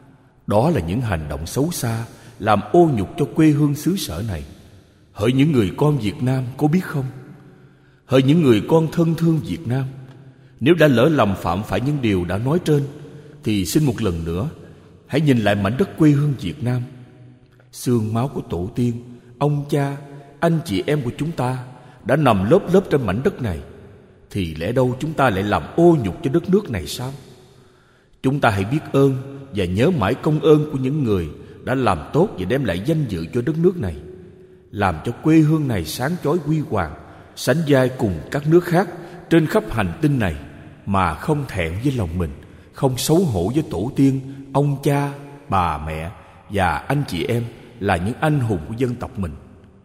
Đó là những hành động xấu xa làm ô nhục cho quê hương xứ sở này. Hỡi những người con Việt Nam có biết không? Hỡi những người con thân thương Việt Nam, nếu đã lỡ lầm phạm phải những điều đã nói trên, thì xin một lần nữa hãy nhìn lại mảnh đất quê hương Việt Nam. Xương máu của tổ tiên, ông cha, anh chị em của chúng ta đã nằm lớp lớp trên mảnh đất này, thì lẽ đâu chúng ta lại làm ô nhục cho đất nước này sao? Chúng ta hãy biết ơn và nhớ mãi công ơn của những người đã làm tốt và đem lại danh dự cho đất nước này, làm cho quê hương này sáng chói huy hoàng, sánh vai cùng các nước khác trên khắp hành tinh này, mà không thẹn với lòng mình, không xấu hổ với tổ tiên, ông cha, bà mẹ và anh chị em là những anh hùng của dân tộc mình.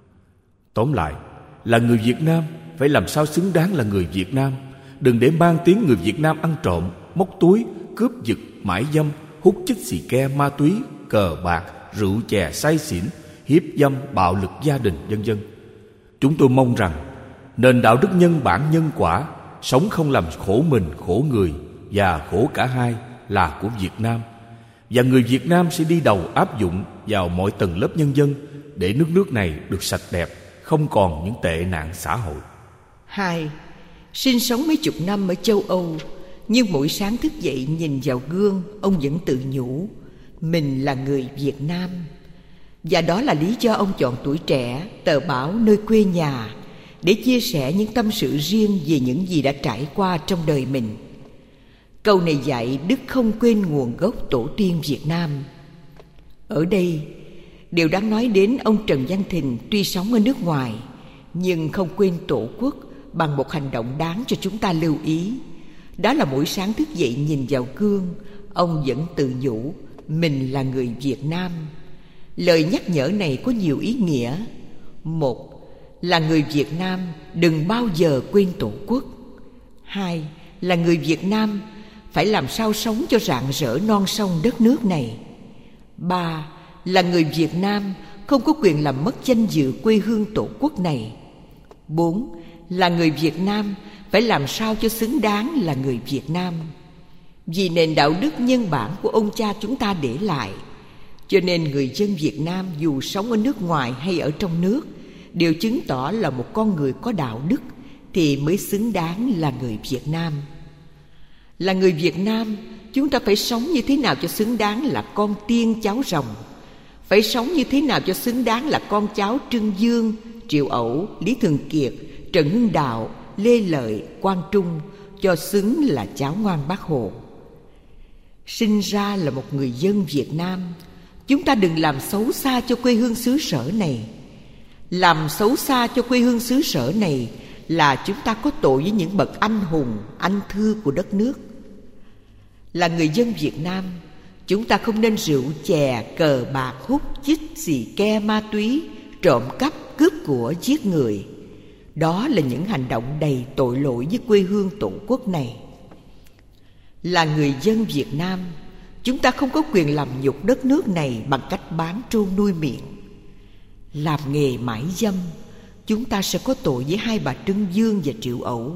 Tóm lại, là người Việt Nam phải làm sao xứng đáng là người Việt Nam. Đừng để mang tiếng người Việt Nam ăn trộm, móc túi, cướp giật, mãi dâm, hút chích xì ke, ma túy, cờ bạc, rượu chè say xỉn, hiếp dâm, bạo lực gia đình, vân vân. Chúng tôi mong rằng nền đạo đức nhân bản nhân quả, sống không làm khổ mình, khổ người và khổ cả hai là của Việt Nam, và người Việt Nam sẽ đi đầu áp dụng vào mọi tầng lớp nhân dân để nước này được sạch đẹp, không còn những tệ nạn xã hội. 2. Sinh sống mấy chục năm ở châu Âu, nhưng mỗi sáng thức dậy nhìn vào gương, ông vẫn tự nhủ: mình là người Việt Nam. Và đó là lý do ông chọn Tuổi Trẻ, tờ báo nơi quê nhà, để chia sẻ những tâm sự riêng về những gì đã trải qua trong đời mình. Câu này dạy đức không quên nguồn gốc tổ tiên Việt Nam. Ở đây, điều đáng nói đến ông Trần Văn Thìn tuy sống ở nước ngoài, nhưng không quên tổ quốc bằng một hành động đáng cho chúng ta lưu ý. Đó là mỗi sáng thức dậy nhìn vào gương, ông vẫn tự nhủ mình là người Việt Nam. Lời nhắc nhở này có nhiều ý nghĩa. Một, là người Việt Nam đừng bao giờ quên tổ quốc. Hai, là người Việt Nam phải làm sao sống cho rạng rỡ non sông đất nước này. Ba, là người Việt Nam không có quyền làm mất danh dự quê hương tổ quốc này. Bốn, là người Việt Nam phải làm sao cho xứng đáng là người Việt Nam. Vì nền đạo đức nhân bản của ông cha chúng ta để lại, cho nên người dân Việt Nam dù sống ở nước ngoài hay ở trong nước đều chứng tỏ là một con người có đạo đức thì mới xứng đáng là người Việt Nam. Là người Việt Nam, chúng ta phải sống như thế nào cho xứng đáng là con tiên cháu rồng, phải sống như thế nào cho xứng đáng là con cháu Trương Dương, Triệu Ẩu, Lý Thường Kiệt, Trần Hưng Đạo, Lê Lợi, Quang Trung, cho xứng là cháu ngoan Bác Hồ. Sinh ra là một người dân Việt Nam, chúng ta đừng làm xấu xa cho quê hương xứ sở này. Làm xấu xa cho quê hương xứ sở này là chúng ta có tội với những bậc anh hùng, anh thư của đất nước. Là người dân Việt Nam, chúng ta không nên rượu chè, cờ bạc, hút chích, xì ke, ma túy, trộm cắp, cướp của, giết người. Đó là những hành động đầy tội lỗi với quê hương tổ quốc này. Là người dân Việt Nam, chúng ta không có quyền làm nhục đất nước này bằng cách bán trâu nuôi miệng. Làm nghề mãi dâm, chúng ta sẽ có tội với hai bà Trương Dương và Triệu Ẩu.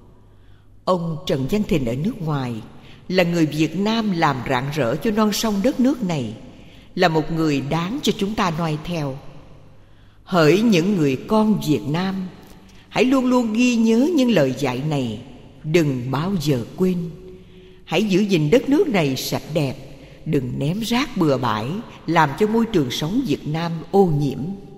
Ông Trần Văn Thìn ở nước ngoài là người Việt Nam làm rạng rỡ cho non sông đất nước này, là một người đáng cho chúng ta noi theo. Hỡi những người con Việt Nam, hãy luôn luôn ghi nhớ những lời dạy này, đừng bao giờ quên. Hãy giữ gìn đất nước này sạch đẹp, đừng ném rác bừa bãi, làm cho môi trường sống Việt Nam ô nhiễm.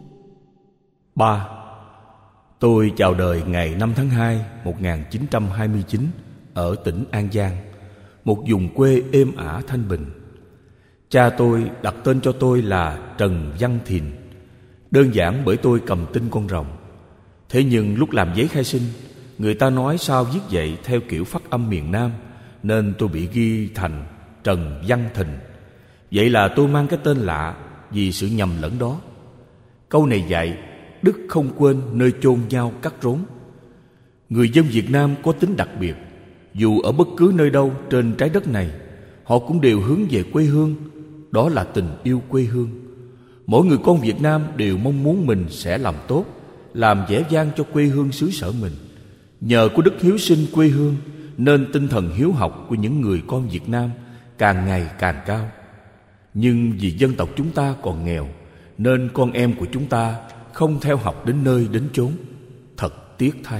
3. Tôi chào đời ngày 5 tháng 2, 1929 ở tỉnh An Giang, một vùng quê êm ả thanh bình. Cha tôi đặt tên cho tôi là Trần Văn Thìn, đơn giản bởi tôi cầm tinh con rồng. Thế nhưng lúc làm giấy khai sinh, người ta nói sao viết vậy theo kiểu phát âm miền Nam, nên tôi bị ghi thành Trần Văn Thìn. Vậy là tôi mang cái tên lạ vì sự nhầm lẫn đó. Câu này dạy đức không quên nơi chôn nhau cắt rốn. Người dân Việt Nam có tính đặc biệt. Dù ở bất cứ nơi đâu trên trái đất này, họ cũng đều hướng về quê hương. Đó là tình yêu quê hương. Mỗi người con Việt Nam đều mong muốn mình sẽ làm tốt, làm vẻ vang cho quê hương xứ sở mình. Nhờ có đức hiếu sinh quê hương, nên tinh thần hiếu học của những người con Việt Nam càng ngày càng cao. Nhưng vì dân tộc chúng ta còn nghèo, nên con em của chúng ta không theo học đến nơi đến chốn. Thật tiếc thay.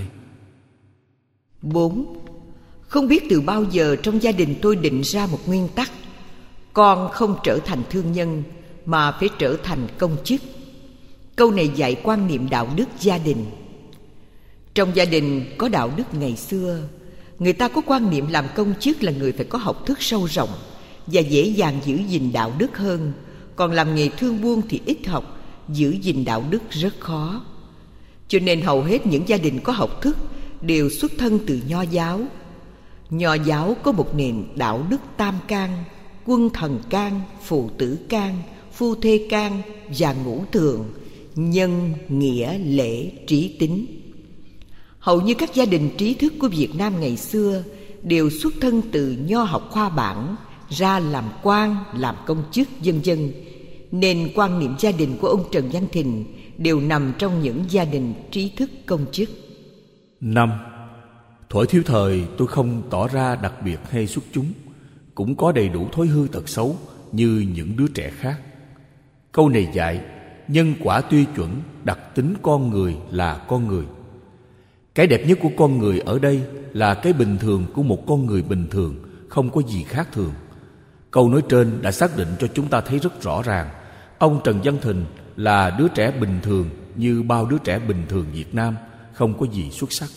4. Không biết từ bao giờ trong gia đình tôi định ra một nguyên tắc: con không trở thành thương nhân mà phải trở thành công chức. Câu này dạy quan niệm đạo đức gia đình. Trong gia đình có đạo đức ngày xưa, người ta có quan niệm làm công chức là người phải có học thức sâu rộng và dễ dàng giữ gìn đạo đức hơn. Còn làm nghề thương buôn thì ít học, giữ gìn đạo đức rất khó. Cho nên hầu hết những gia đình có học thức đều xuất thân từ Nho giáo. Nho giáo có một nền đạo đức tam can: quân thần can, phụ tử can, phu thê can và ngũ thường: nhân, nghĩa, lễ, trí, tín. Hầu như các gia đình trí thức của Việt Nam ngày xưa đều xuất thân từ nho học khoa bảng, ra làm quan, làm công chức, vân vân. Nên quan niệm gia đình của ông Trần Văn Thìn đều nằm trong những gia đình trí thức công chức. 5. Thuở thiếu thời tôi không tỏ ra đặc biệt hay xuất chúng, cũng có đầy đủ thói hư tật xấu như những đứa trẻ khác. Câu này dạy nhân quả tuy chuẩn, đặc tính con người là con người. Cái đẹp nhất của con người ở đây là cái bình thường của một con người bình thường, không có gì khác thường. Câu nói trên đã xác định cho chúng ta thấy rất rõ ràng, ông Trần Văn Thình là đứa trẻ bình thường như bao đứa trẻ bình thường Việt Nam, không có gì xuất sắc.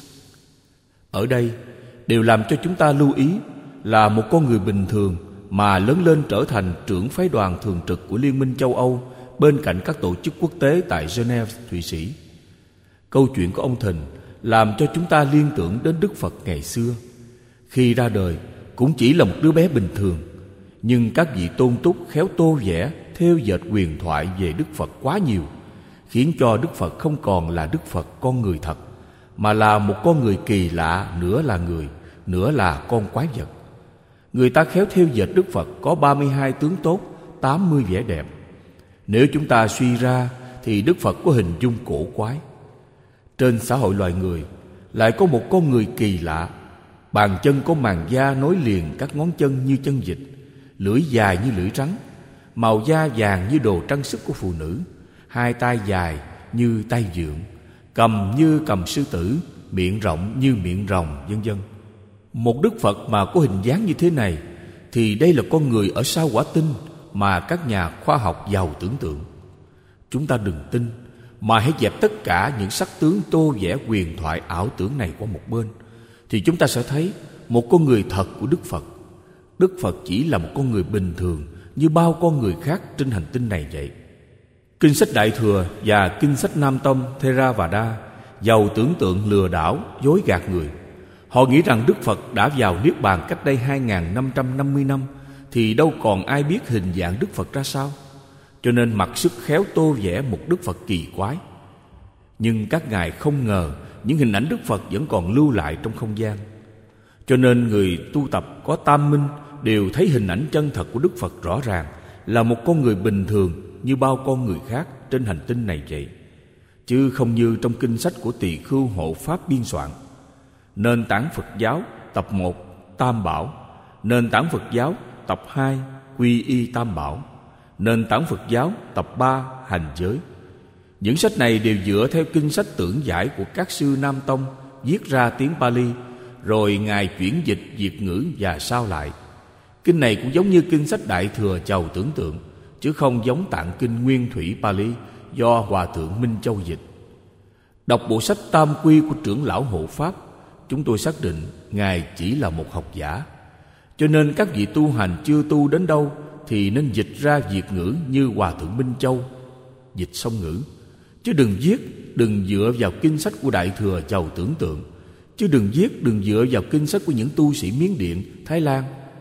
Ở đây đều làm cho chúng ta lưu ý là một con người bình thường mà lớn lên trở thành trưởng phái đoàn thường trực của Liên minh châu Âu bên cạnh các tổ chức quốc tế tại Geneva, Thụy Sĩ. Câu chuyện của ông Thình làm cho chúng ta liên tưởng đến Đức Phật ngày xưa. Khi ra đời cũng chỉ là một đứa bé bình thường, nhưng các vị tôn túc khéo tô vẽ, thêu dệt huyền thoại về Đức Phật quá nhiều, khiến cho Đức Phật không còn là Đức Phật con người thật, mà là một con người kỳ lạ, nửa là người, nửa là con quái vật. Người ta khéo thêu dệt Đức Phật có 32 tướng tốt, 80 vẻ đẹp. Nếu chúng ta suy ra thì Đức Phật có hình dung cổ quái. Trên xã hội loài người lại có một con người kỳ lạ. Bàn chân có màng da nối liền các ngón chân như chân vịt, lưỡi dài như lưỡi rắn, màu da vàng như đồ trang sức của phụ nữ, hai tay dài như tay dượng, cầm như cầm sư tử, miệng rộng như miệng rồng, vân vân. Một Đức Phật mà có hình dáng như thế này thì đây là con người ở sao Hỏa Tinh mà các nhà khoa học giàu tưởng tượng. Chúng ta đừng tin, mà hãy dẹp tất cả những sắc tướng tô vẽ huyền thoại ảo tưởng này qua một bên, thì chúng ta sẽ thấy một con người thật của Đức Phật. Đức Phật chỉ là một con người bình thường như bao con người khác trên hành tinh này vậy. Kinh sách Đại Thừa và kinh sách Nam Tông Theravada giàu tưởng tượng lừa đảo, dối gạt người. Họ nghĩ rằng Đức Phật đã vào Niết Bàn cách đây 2550 năm, thì đâu còn ai biết hình dạng Đức Phật ra sao, cho nên mặc sức khéo tô vẽ một Đức Phật kỳ quái. Nhưng các ngài không ngờ những hình ảnh Đức Phật vẫn còn lưu lại trong không gian. Cho nên người tu tập có tam minh đều thấy hình ảnh chân thật của Đức Phật rõ ràng là một con người bình thường như bao con người khác trên hành tinh này vậy, chứ không như trong kinh sách của Tỳ Khưu Hộ Pháp biên soạn. Nền tảng Phật giáo tập 1 Tam Bảo, nền tảng Phật giáo tập 2 Quy y Tam Bảo, nền tảng Phật giáo tập 3 Hành giới. Những sách này đều dựa theo kinh sách tưởng giải của các sư Nam Tông viết ra tiếng Pali, rồi ngài chuyển dịch Việt ngữ và sao lại. Kinh này cũng giống như kinh sách Đại Thừa giàu tưởng tượng, chứ không giống tạng kinh nguyên thủy Pali do Hòa Thượng Minh Châu dịch. Đọc bộ sách Tam Quy của trưởng lão Hộ Pháp, chúng tôi xác định ngài chỉ là một học giả. Cho nên các vị tu hành chưa tu đến đâu thì nên dịch ra Việt ngữ như Hòa Thượng Minh Châu dịch song ngữ, chứ đừng viết, đừng dựa vào kinh sách của Đại Thừa giàu tưởng tượng, chứ đừng viết, đừng dựa vào kinh sách của những tu sĩ Miến Điện, Thái Lan.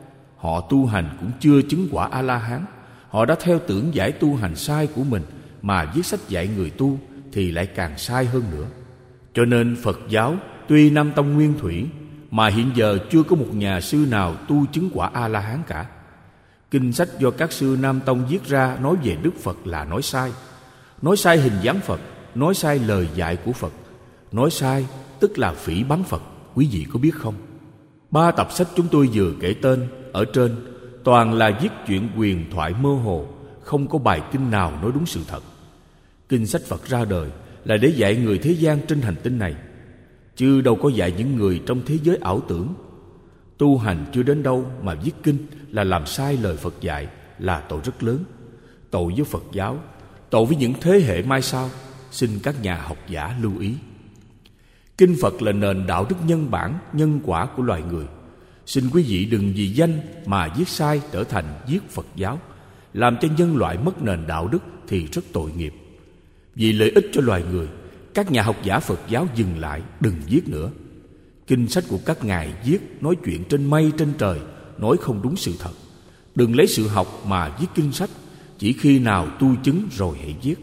Họ tu hành cũng chưa chứng quả A-la-hán. Họ đã theo tưởng giải tu hành sai của mình mà viết sách dạy người tu thì lại càng sai hơn nữa. Cho nên Phật giáo tuy Nam Tông nguyên thủy mà hiện giờ chưa có một nhà sư nào tu chứng quả A-la-hán cả. Kinh sách do các sư Nam Tông viết ra nói về Đức Phật là nói sai hình dáng Phật, nói sai lời dạy của Phật. Nói sai tức là phỉ báng Phật, quý vị có biết không? 3 tập sách chúng tôi vừa kể tên ở trên toàn là viết chuyện huyền thoại mơ hồ, không có bài kinh nào nói đúng sự thật. Kinh sách Phật ra đời là để dạy người thế gian trên hành tinh này, chứ đâu có dạy những người trong thế giới ảo tưởng. Tu hành chưa đến đâu mà viết kinh là làm sai lời Phật dạy, là tội rất lớn. Tội với Phật giáo, tội với những thế hệ mai sau. Xin các nhà học giả lưu ý. Kinh Phật là nền đạo đức nhân bản, nhân quả của loài người. Xin quý vị đừng vì danh mà viết sai trở thành viết Phật giáo, làm cho nhân loại mất nền đạo đức thì rất tội nghiệp. Vì lợi ích cho loài người, các nhà học giả Phật giáo dừng lại, đừng viết nữa. Kinh sách của các ngài viết nói chuyện trên mây trên trời, nói không đúng sự thật. Đừng lấy sự học mà viết kinh sách, chỉ khi nào tu chứng rồi hãy viết.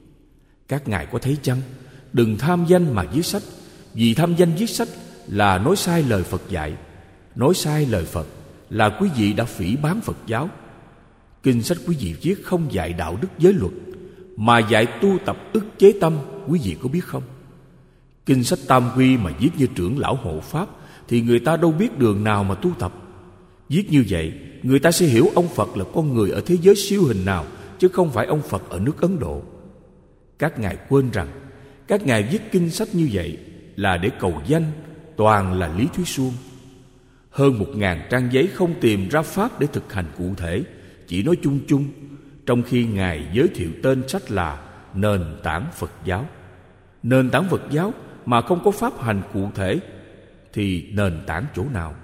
Các ngài có thấy chăng? Đừng tham danh mà viết sách, vì tham danh viết sách là nói sai lời Phật dạy. Nói sai lời Phật là quý vị đã phỉ báng Phật giáo. Kinh sách quý vị viết không dạy đạo đức giới luật, mà dạy tu tập ức chế tâm, quý vị có biết không? Kinh sách Tam Quy mà viết như trưởng lão Hộ Pháp thì người ta đâu biết đường nào mà tu tập. Viết như vậy, người ta sẽ hiểu ông Phật là con người ở thế giới siêu hình nào, chứ không phải ông Phật ở nước Ấn Độ. Các ngài quên rằng các ngài viết kinh sách như vậy là để cầu danh, toàn là lý thuyết suông. Hơn 1000 trang giấy không tìm ra pháp để thực hành cụ thể, chỉ nói chung chung, trong khi Ngài giới thiệu tên sách là Nền tảng Phật giáo. Nền tảng Phật giáo mà không có pháp hành cụ thể thì nền tảng chỗ nào?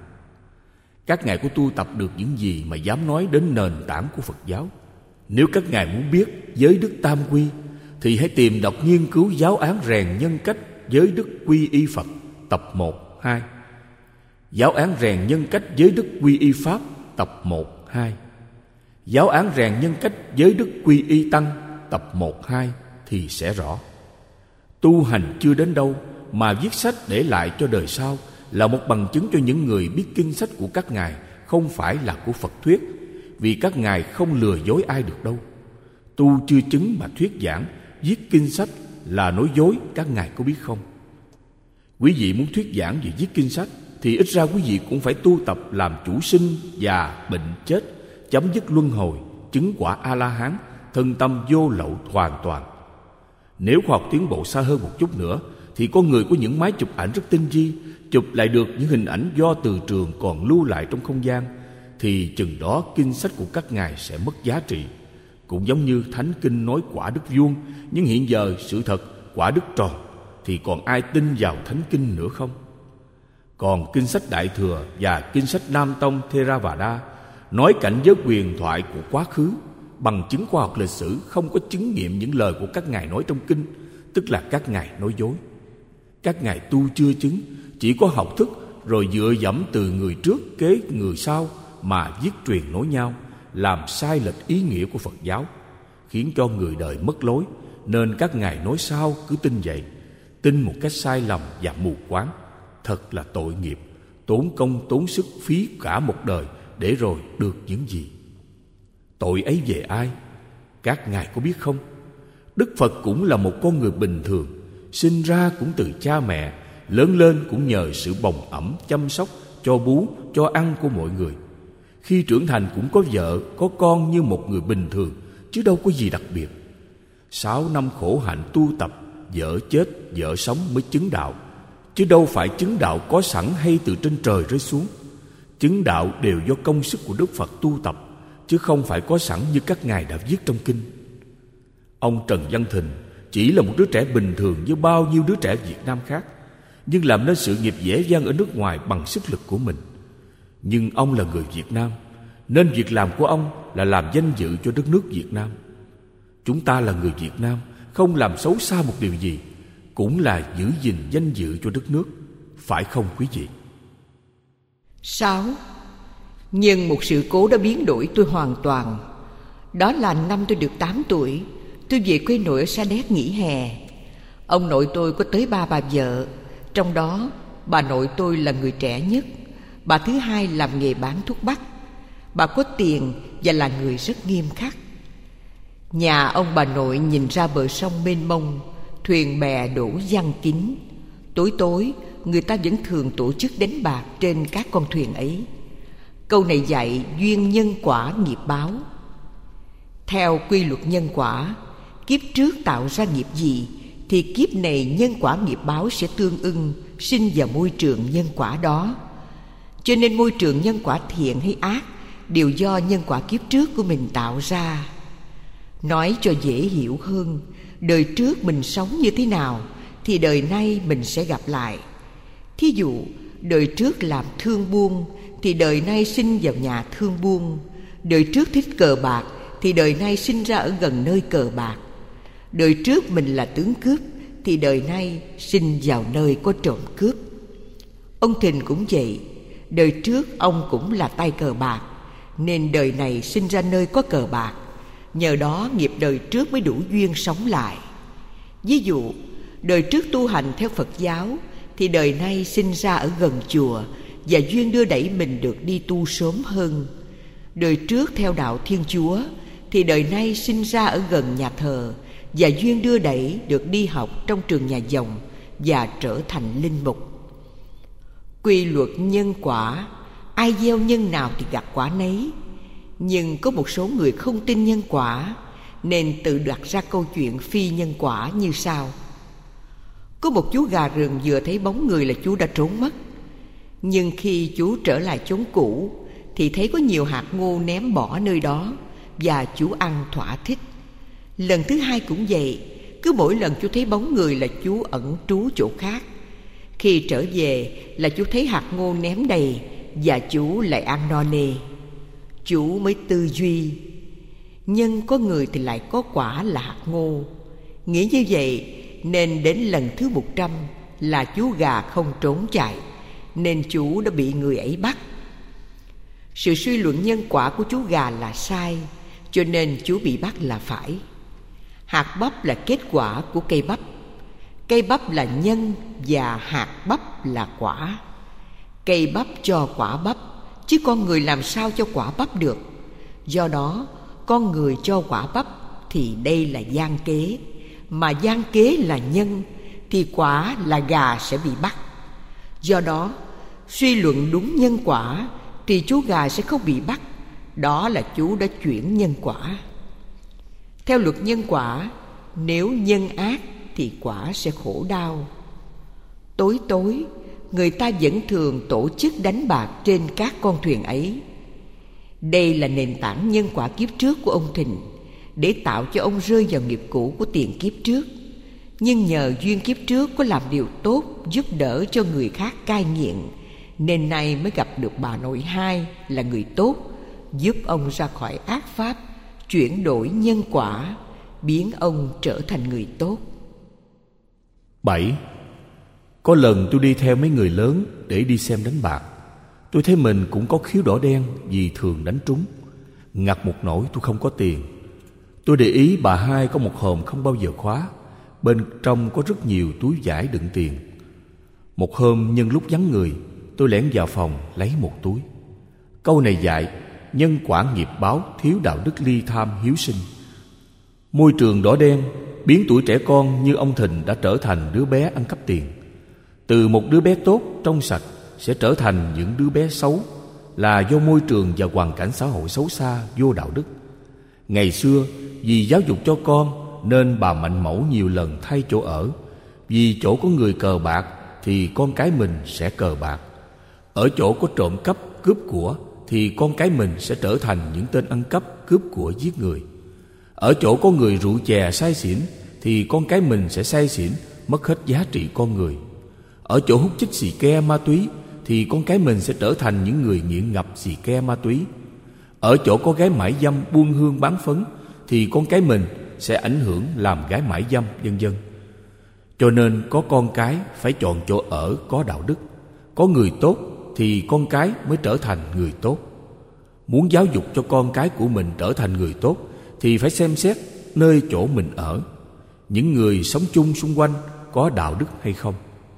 Các ngài có tu tập được những gì mà dám nói đến nền tảng của Phật giáo? Nếu các ngài muốn biết giới đức tam quy thì hãy tìm đọc nghiên cứu giáo án rèn nhân cách giới đức quy y Phật tập 1, 2. Giáo án rèn nhân cách giới đức quy y Pháp tập 1, 2. Giáo án rèn nhân cách giới đức quy y Tăng tập 1, 2 thì sẽ rõ. Tu hành chưa đến đâu mà viết sách để lại cho đời sau là một bằng chứng cho những người biết kinh sách của các ngài không phải là của Phật thuyết, vì các ngài không lừa dối ai được đâu. Tu chưa chứng mà thuyết giảng, viết kinh sách là nói dối, các ngài có biết không? Quý vị muốn thuyết giảng về viết kinh sách thì ít ra quý vị cũng phải tu tập làm chủ sinh, già, bệnh, chết, chấm dứt luân hồi, chứng quả A-la-hán, thân tâm vô lậu hoàn toàn. Nếu khoa học tiến bộ xa hơn một chút nữa thì con người có những máy chụp ảnh rất tinh vi, chụp lại được những hình ảnh do từ trường còn lưu lại trong không gian, thì chừng đó kinh sách của các ngài sẽ mất giá trị. Cũng giống như Thánh Kinh nói quả đức vuông, nhưng hiện giờ sự thật quả đức tròn, thì còn ai tin vào Thánh Kinh nữa không? Còn kinh sách Đại Thừa và kinh sách Nam Tông Theravada nói cảnh giới huyền thoại của quá khứ, bằng chứng khoa học lịch sử không có chứng nghiệm những lời của các ngài nói trong kinh, tức là các ngài nói dối. Các ngài tu chưa chứng, chỉ có học thức rồi dựa dẫm từ người trước kế người sau mà viết truyền nối nhau, làm sai lệch ý nghĩa của Phật giáo, khiến cho người đời mất lối. Nên các ngài nói sao cứ tin vậy, tin một cách sai lầm và mù quáng. Thật là tội nghiệp, tốn công tốn sức phí cả một đời để rồi được những gì? Tội ấy về ai? Các ngài có biết không? Đức Phật cũng là một con người bình thường, sinh ra cũng từ cha mẹ, lớn lên cũng nhờ sự bồng ẵm, chăm sóc, cho bú, cho ăn của mọi người. Khi trưởng thành cũng có vợ, có con như một người bình thường, chứ đâu có gì đặc biệt. 6 năm khổ hạnh tu tập, vợ chết, vợ sống mới chứng đạo, chứ đâu phải chứng đạo có sẵn hay từ trên trời rơi xuống. Chứng đạo đều do công sức của Đức Phật tu tập, chứ không phải có sẵn như các ngài đã viết trong kinh. Ông Trần Văn Thình chỉ là một đứa trẻ bình thường như bao nhiêu đứa trẻ Việt Nam khác, nhưng làm nên sự nghiệp vẻ vang ở nước ngoài bằng sức lực của mình. Nhưng ông là người Việt Nam, nên việc làm của ông là làm danh dự cho đất nước Việt Nam. Chúng ta là người Việt Nam, không làm xấu xa một điều gì cũng là giữ gìn danh dự cho đất nước, phải không quý vị? 6. Nhưng một sự cố đã biến đổi tôi hoàn toàn. Đó là năm tôi được 8 tuổi, tôi về quê nội ở Sa Đéc nghỉ hè. Ông nội tôi có tới 3 bà vợ, trong đó bà nội tôi là người trẻ nhất. Bà thứ hai làm nghề bán thuốc bắc. Bà có tiền và là người rất nghiêm khắc. Nhà ông bà nội nhìn ra bờ sông mênh mông, thuyền bè đổ giăng kín. Tối tối người ta vẫn thường tổ chức đánh bạc trên các con thuyền ấy. Câu này dạy duyên nhân quả nghiệp báo. Theo quy luật nhân quả, kiếp trước tạo ra nghiệp gì thì kiếp này nhân quả nghiệp báo sẽ tương ưng sinh vào môi trường nhân quả đó. Cho nên môi trường nhân quả thiện hay ác đều do nhân quả kiếp trước của mình tạo ra. Nói cho dễ hiểu hơn, đời trước mình sống như thế nào thì đời nay mình sẽ gặp lại. Thí dụ, đời trước làm thương buôn thì đời nay sinh vào nhà thương buôn. Đời trước thích cờ bạc thì đời nay sinh ra ở gần nơi cờ bạc. Đời trước mình là tướng cướp thì đời nay sinh vào nơi có trộm cướp. Ông Thìn cũng vậy, đời trước ông cũng là tay cờ bạc, nên đời này sinh ra nơi có cờ bạc. Nhờ đó nghiệp đời trước mới đủ duyên sống lại. Ví dụ, đời trước tu hành theo Phật giáo thì đời nay sinh ra ở gần chùa và duyên đưa đẩy mình được đi tu sớm hơn. Đời trước theo đạo Thiên Chúa thì đời nay sinh ra ở gần nhà thờ và duyên đưa đẩy được đi học trong trường nhà dòng và trở thành linh mục. Quy luật nhân quả, ai gieo nhân nào thì gặt quả nấy. Nhưng có một số người không tin nhân quả nên tự đặt ra câu chuyện phi nhân quả như sau. Có một chú gà rừng vừa thấy bóng người là chú đã trốn mất. Nhưng khi chú trở lại chốn cũ thì thấy có nhiều hạt ngô ném bỏ nơi đó, và chú ăn thỏa thích. Lần thứ hai cũng vậy, cứ mỗi lần chú thấy bóng người là chú ẩn trú chỗ khác. Khi trở về là chú thấy hạt ngô ném đầy, và chú lại ăn no nê. Chú mới tư duy, nhân có người thì lại có quả là hạt ngô. Nghĩ như vậy nên đến lần thứ 100 là chú gà không trốn chạy, nên chú đã bị người ấy bắt. Sự suy luận nhân quả của chú gà là sai, cho nên chú bị bắt là phải. Hạt bắp là kết quả của cây bắp. Cây bắp là nhân và hạt bắp là quả. Cây bắp cho quả bắp, chứ con người làm sao cho quả bắp được. Do đó, con người cho quả bắp thì đây là gian kế. Mà gian kế là nhân thì quả là gà sẽ bị bắt. Do đó, suy luận đúng nhân quả thì chú gà sẽ không bị bắt. Đó là chú đã chuyển nhân quả. Theo luật nhân quả, nếu nhân ác thì quả sẽ khổ đau. Tối tối, người ta vẫn thường tổ chức đánh bạc trên các con thuyền ấy. Đây là nền tảng nhân quả kiếp trước của ông Thìn, để tạo cho ông rơi vào nghiệp cũ của tiền kiếp trước. Nhưng nhờ duyên kiếp trước có làm điều tốt, giúp đỡ cho người khác cai nghiện, nên nay mới gặp được bà nội hai là người tốt, giúp ông ra khỏi ác pháp, chuyển đổi nhân quả, biến ông trở thành người tốt. 7. Có lần tôi đi theo mấy người lớn để đi xem đánh bạc. Tôi thấy mình cũng có khiếu đỏ đen vì thường đánh trúng. Ngặt một nỗi tôi không có tiền. Tôi để ý bà hai có một hòm không bao giờ khóa, bên trong có rất nhiều túi vải đựng tiền. Một hôm nhân lúc vắng người, tôi lẻn vào phòng lấy một túi. Câu này dạy nhân quả nghiệp báo, thiếu đạo đức ly tham hiếu sinh. Môi trường đỏ đen biến tuổi trẻ con như ông Thìn đã trở thành đứa bé ăn cắp tiền. Từ một đứa bé tốt, trong sạch sẽ trở thành những đứa bé xấu, là do môi trường và hoàn cảnh xã hội xấu xa, vô đạo đức. Ngày xưa vì giáo dục cho con nên bà Mạnh Mẫu nhiều lần thay chỗ ở. Vì chỗ có người cờ bạc thì con cái mình sẽ cờ bạc. Ở chỗ có trộm cắp cướp của thì con cái mình sẽ trở thành những tên ăn cắp cướp của giết người. Ở chỗ có người rượu chè say xỉn thì con cái mình sẽ say xỉn, mất hết giá trị con người. Ở chỗ hút chích xì ke ma túy thì con cái mình sẽ trở thành những người nghiện ngập xì ke ma túy. Ở chỗ có gái mại dâm buôn hương bán phấn thì con cái mình sẽ ảnh hưởng làm gái mại dâm, vân vân. Cho nên có con cái phải chọn chỗ ở có đạo đức, có người tốt thì con cái mới trở thành người tốt. Muốn giáo dục cho con cái của mình trở thành người tốt thì phải xem xét nơi chỗ mình ở, những người sống chung xung quanh có đạo đức hay không.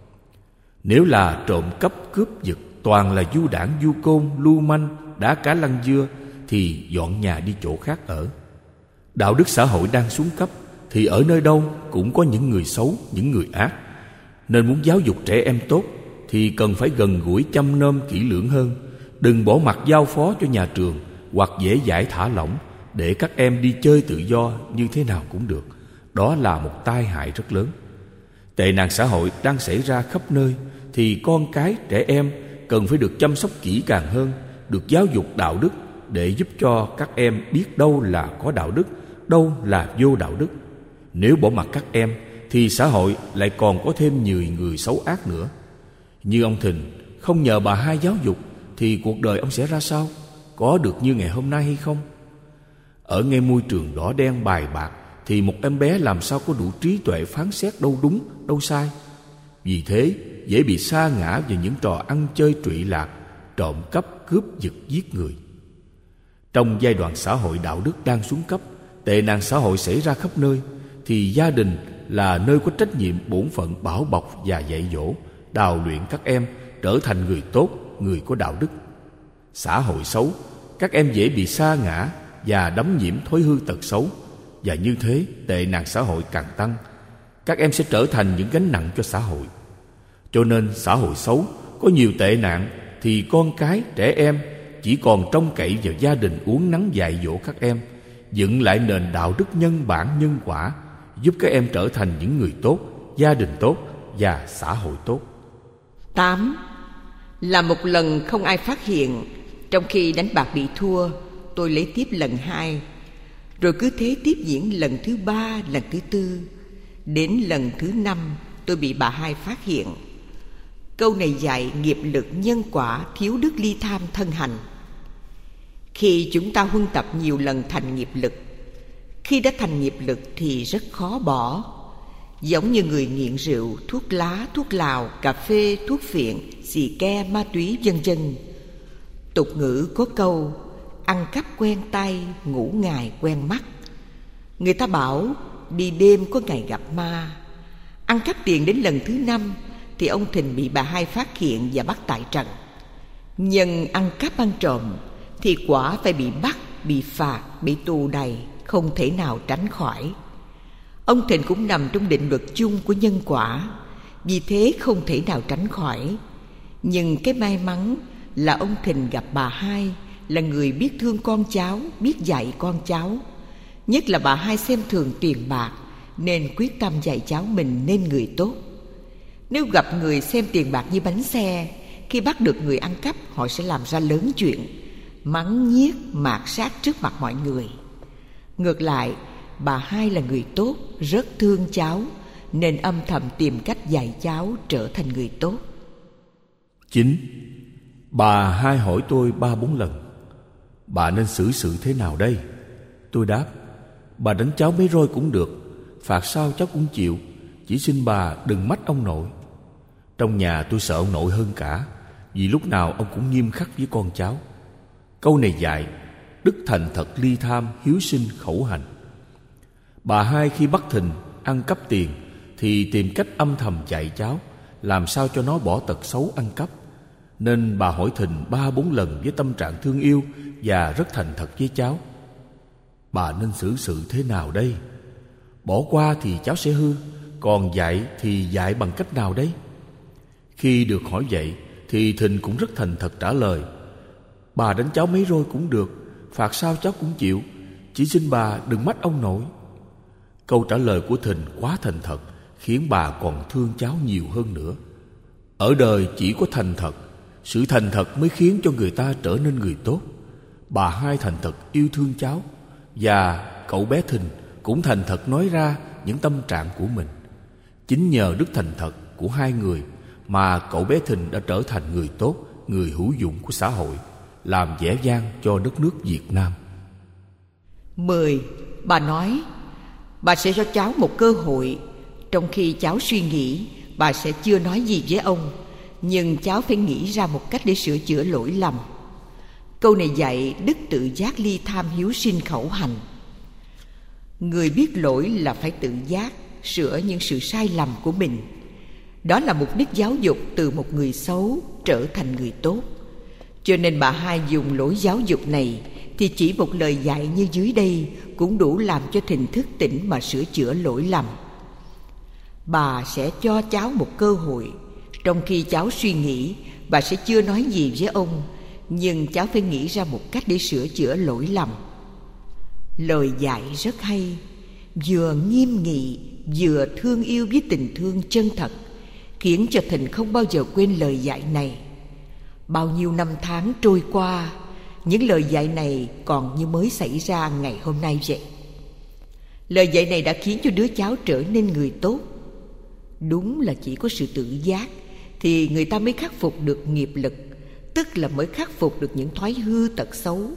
Nếu là trộm cắp cướp giật, toàn là du đảng du côn, lưu manh, đá cá lăng dưa thì dọn nhà đi chỗ khác ở. Đạo đức xã hội đang xuống cấp thì ở nơi đâu cũng có những người xấu, những người ác. Nên muốn giáo dục trẻ em tốt thì cần phải gần gũi chăm nom kỹ lưỡng hơn. Đừng bỏ mặc giao phó cho nhà trường hoặc dễ dãi thả lỏng để các em đi chơi tự do như thế nào cũng được. Đó là một tai hại rất lớn. Tệ nạn xã hội đang xảy ra khắp nơi thì con cái, trẻ em cần phải được chăm sóc kỹ càng hơn, được giáo dục đạo đức để giúp cho các em biết đâu là có đạo đức, đâu là vô đạo đức. Nếu bỏ mặc các em thì xã hội lại còn có thêm nhiều người xấu ác nữa. Như ông Thìn không nhờ bà hai giáo dục thì cuộc đời ông sẽ ra sao? Có được như ngày hôm nay hay không? Ở ngay môi trường đỏ đen bài bạc thì một em bé làm sao có đủ trí tuệ phán xét đâu đúng, đâu sai. Vì thế dễ bị sa ngã vào những trò ăn chơi trụy lạc, trộm cắp, cướp giật, giết người. Trong giai đoạn xã hội đạo đức đang xuống cấp, tệ nạn xã hội xảy ra khắp nơi, thì gia đình là nơi có trách nhiệm bổn phận bảo bọc và dạy dỗ, đào luyện các em trở thành người tốt, người có đạo đức. Xã hội xấu, các em dễ bị sa ngã và đắm nhiễm thói hư tật xấu, và như thế tệ nạn xã hội càng tăng. Các em sẽ trở thành những gánh nặng cho xã hội. Cho nên xã hội xấu có nhiều tệ nạn thì con cái, trẻ em chỉ còn trông cậy vào gia đình uốn nắn dạy dỗ các em, dựng lại nền đạo đức nhân bản nhân quả, giúp các em trở thành những người tốt, gia đình tốt và xã hội tốt. 8. Là một lần không ai phát hiện, trong khi đánh bạc bị thua, tôi lấy tiếp lần 2, rồi cứ thế tiếp diễn lần thứ 3, lần thứ 4. Đến lần thứ 5, tôi bị bà hai phát hiện. Câu này dạy nghiệp lực nhân quả, thiếu đức ly tham thân hành. Khi chúng ta huân tập nhiều lần thành nghiệp lực, khi đã thành nghiệp lực thì rất khó bỏ. Giống như người nghiện rượu, thuốc lá, thuốc lào, cà phê, thuốc phiện, xì ke, ma túy, vân vân. Tục ngữ có câu ăn cắp quen tay, ngủ ngày quen mắt. Người ta bảo đi đêm có ngày gặp ma. Ăn cắp tiền đến lần thứ 5 thì ông Thìn bị bà hai phát hiện và bắt tại trận. Nhân ăn cắp ăn trộm thì quả phải bị bắt, bị phạt, bị tù đầy, không thể nào tránh khỏi. Ông Thìn cũng nằm trong định luật chung của nhân quả, vì thế không thể nào tránh khỏi. Nhưng cái may mắn là ông Thìn gặp bà hai, là người biết thương con cháu, biết dạy con cháu. Nhất là bà hai xem thường tiền bạc, nên quyết tâm dạy cháu mình nên người tốt. Nếu gặp người xem tiền bạc như bánh xe, khi bắt được người ăn cắp, họ sẽ làm ra lớn chuyện, mắng nhiếc, mạt sát trước mặt mọi người. Ngược lại, bà hai là người tốt, rất thương cháu, nên âm thầm tìm cách dạy cháu trở thành người tốt. 9. Bà hai hỏi tôi 3-4 lần: bà nên xử sự thế nào đây? Tôi đáp: bà đánh cháu mấy roi cũng được, phạt sao cháu cũng chịu, chỉ xin bà đừng mách ông nội. Trong nhà tôi sợ ông nội hơn cả, vì lúc nào ông cũng nghiêm khắc với con cháu. Câu này dạy đức thành thật ly tham, hiếu sinh khẩu hành. Bà hai khi bắt Thìn ăn cắp tiền thì tìm cách âm thầm dạy cháu làm sao cho nó bỏ tật xấu ăn cắp. Nên bà hỏi Thìn 3-4 lần với tâm trạng thương yêu và rất thành thật với cháu: bà nên xử sự thế nào đây? Bỏ qua thì cháu sẽ hư, còn dạy thì dạy bằng cách nào đấy? Khi được hỏi vậy thì Thìn cũng rất thành thật trả lời: bà đánh cháu mấy roi cũng được, phạt sao cháu cũng chịu, chỉ xin bà đừng mách ông nội. Câu trả lời của Thìn quá thành thật, khiến bà còn thương cháu nhiều hơn nữa. Ở đời chỉ có thành thật, sự thành thật mới khiến cho người ta trở nên người tốt. Bà hai thành thật yêu thương cháu, và cậu bé Thìn cũng thành thật nói ra những tâm trạng của mình. Chính nhờ đức thành thật của hai người mà cậu bé Thìn đã trở thành người tốt, người hữu dụng của xã hội, làm vẻ vang cho đất nước Việt Nam. 10. Bà nói bà sẽ cho cháu một cơ hội. Trong khi cháu suy nghĩ, bà sẽ chưa nói gì với ông, nhưng cháu phải nghĩ ra một cách để sửa chữa lỗi lầm. Câu này dạy đức tự giác ly tham, hiếu sinh khẩu hành. Người biết lỗi là phải tự giác sửa những sự sai lầm của mình. Đó là mục đích giáo dục từ một người xấu trở thành người tốt. Cho nên bà hai dùng lối giáo dục này, thì chỉ một lời dạy như dưới đây cũng đủ làm cho Thìn thức tỉnh mà sửa chữa lỗi lầm. Bà sẽ cho cháu một cơ hội. Trong khi cháu suy nghĩ, bà sẽ chưa nói gì với ông, nhưng cháu phải nghĩ ra một cách để sửa chữa lỗi lầm. Lời dạy rất hay, vừa nghiêm nghị, vừa thương yêu với tình thương chân thật, khiến cho Thìn không bao giờ quên lời dạy này. Bao nhiêu năm tháng trôi qua, những lời dạy này còn như mới xảy ra ngày hôm nay vậy. Lời dạy này đã khiến cho đứa cháu trở nên người tốt. Đúng là chỉ có sự tự giác thì người ta mới khắc phục được nghiệp lực, tức là mới khắc phục được những thói hư tật xấu.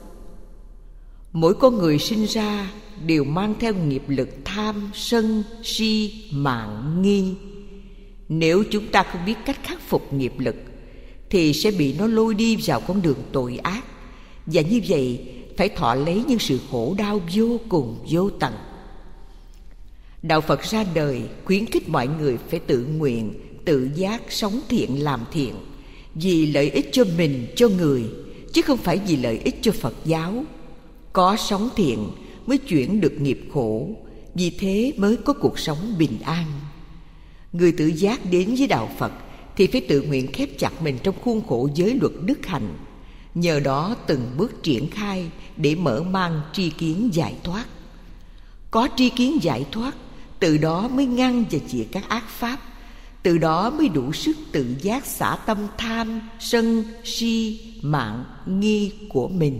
Mỗi con người sinh ra đều mang theo nghiệp lực tham, sân, si, mạn, nghi. Nếu chúng ta không biết cách khắc phục nghiệp lực thì sẽ bị nó lôi đi vào con đường tội ác, và như vậy phải thọ lấy những sự khổ đau vô cùng vô tận. Đạo Phật ra đời khuyến khích mọi người phải tự nguyện, tự giác sống thiện làm thiện, vì lợi ích cho mình, cho người, chứ không phải vì lợi ích cho Phật giáo. Có sống thiện mới chuyển được nghiệp khổ, vì thế mới có cuộc sống bình an. Người tự giác đến với đạo Phật thì phải tự nguyện khép chặt mình trong khuôn khổ giới luật đức hạnh, nhờ đó từng bước triển khai để mở mang tri kiến giải thoát. Có tri kiến giải thoát, từ đó mới ngăn và chĩa các ác pháp, Từ đó mới đủ sức tự giác xả tâm tham, sân, si, mạn, nghi của mình.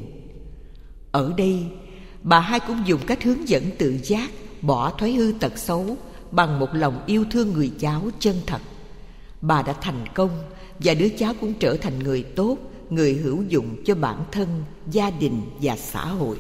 Ở đây, bà Hai cũng dùng cách hướng dẫn tự giác bỏ thói hư tật xấu bằng một lòng yêu thương người cháu chân thật. Bà đã thành công và đứa cháu cũng trở thành người tốt, người hữu dụng cho bản thân, gia đình và xã hội.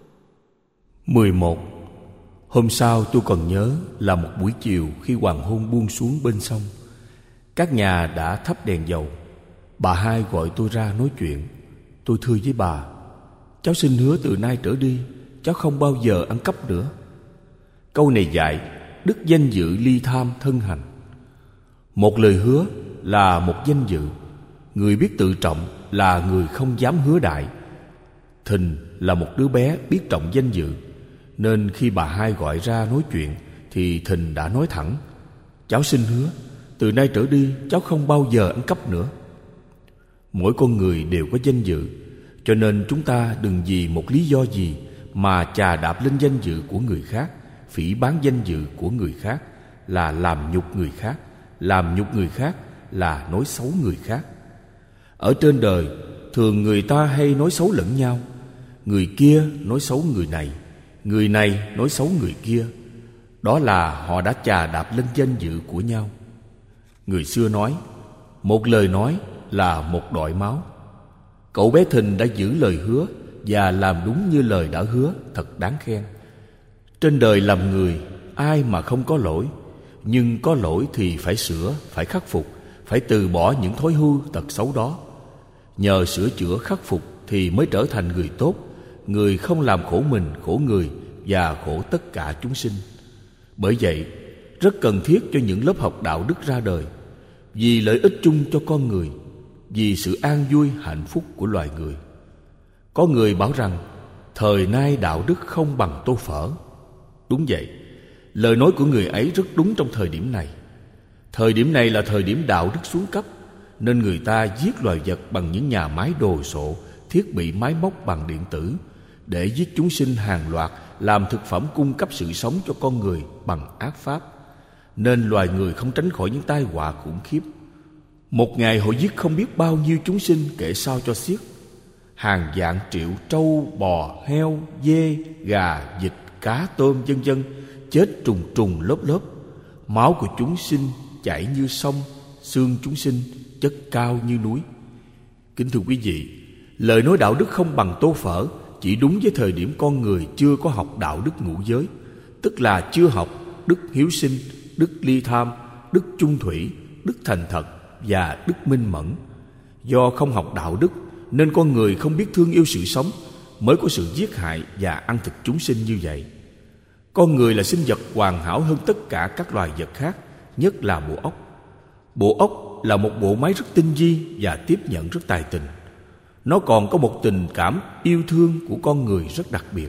11. Hôm sau tôi còn nhớ là một buổi chiều khi hoàng hôn buông xuống bên sông. Các nhà đã thắp đèn dầu. Bà Hai gọi tôi ra nói chuyện. Tôi thưa với bà: cháu xin hứa từ nay trở đi cháu không bao giờ ăn cắp nữa. Câu này dạy đức danh dự ly tham thân hành. Một lời hứa là một danh dự. Người biết tự trọng là người không dám hứa đại. Thìn là một đứa bé biết trọng danh dự, nên khi bà Hai gọi ra nói chuyện thì Thìn đã nói thẳng: cháu xin hứa từ nay trở đi cháu không bao giờ ăn cắp nữa. Mỗi con người đều có danh dự, cho nên chúng ta đừng vì một lý do gì mà chà đạp lên danh dự của người khác, phỉ báng danh dự của người khác là làm nhục người khác, làm nhục người khác là nói xấu người khác. Ở trên đời, thường người ta hay nói xấu lẫn nhau. Người kia nói xấu người này nói xấu người kia. Đó là họ đã chà đạp lên danh dự của nhau. Người xưa nói, một lời nói là một đội máu. Cậu bé Thìn đã giữ lời hứa và làm đúng như lời đã hứa, thật đáng khen. Trên đời làm người, ai mà không có lỗi, nhưng có lỗi thì phải sửa, phải khắc phục, phải từ bỏ những thói hư tật xấu đó. Nhờ sửa chữa khắc phục thì mới trở thành người tốt, người không làm khổ mình, khổ người và khổ tất cả chúng sinh. Bởi vậy, rất cần thiết cho những lớp học đạo đức ra đời, vì lợi ích chung cho con người, vì sự an vui hạnh phúc của loài người. Có người bảo rằng thời nay đạo đức không bằng tô phở. Đúng vậy, lời nói của người ấy rất đúng trong thời điểm này. Thời điểm này là thời điểm đạo đức xuống cấp, nên người ta giết loài vật bằng những nhà máy đồ sộ, thiết bị máy móc bằng điện tử, để giết chúng sinh hàng loạt, làm thực phẩm cung cấp sự sống cho con người bằng ác pháp. Nên loài người không tránh khỏi những tai họa khủng khiếp. Một ngày họ giết không biết bao nhiêu chúng sinh kể sao cho xiết. Hàng vạn triệu trâu, bò, heo, dê, gà, vịt, cá, tôm vân vân chết trùng trùng lớp lớp. Máu của chúng sinh chảy như sông, xương chúng sinh chất cao như núi. Kính thưa quý vị, lời nói đạo đức không bằng tô phở chỉ đúng với thời điểm con người chưa có học đạo đức ngũ giới, tức là chưa học đức hiếu sinh, đức ly tham, đức chung thủy, đức thành thật và đức minh mẫn. Do không học đạo đức nên con người không biết thương yêu sự sống, mới có sự giết hại và ăn thịt chúng sinh như vậy. Con người là sinh vật hoàn hảo hơn tất cả các loài vật khác, nhất là bộ óc. Bộ óc là một bộ máy rất tinh vi và tiếp nhận rất tài tình. Nó còn có một tình cảm yêu thương của con người rất đặc biệt.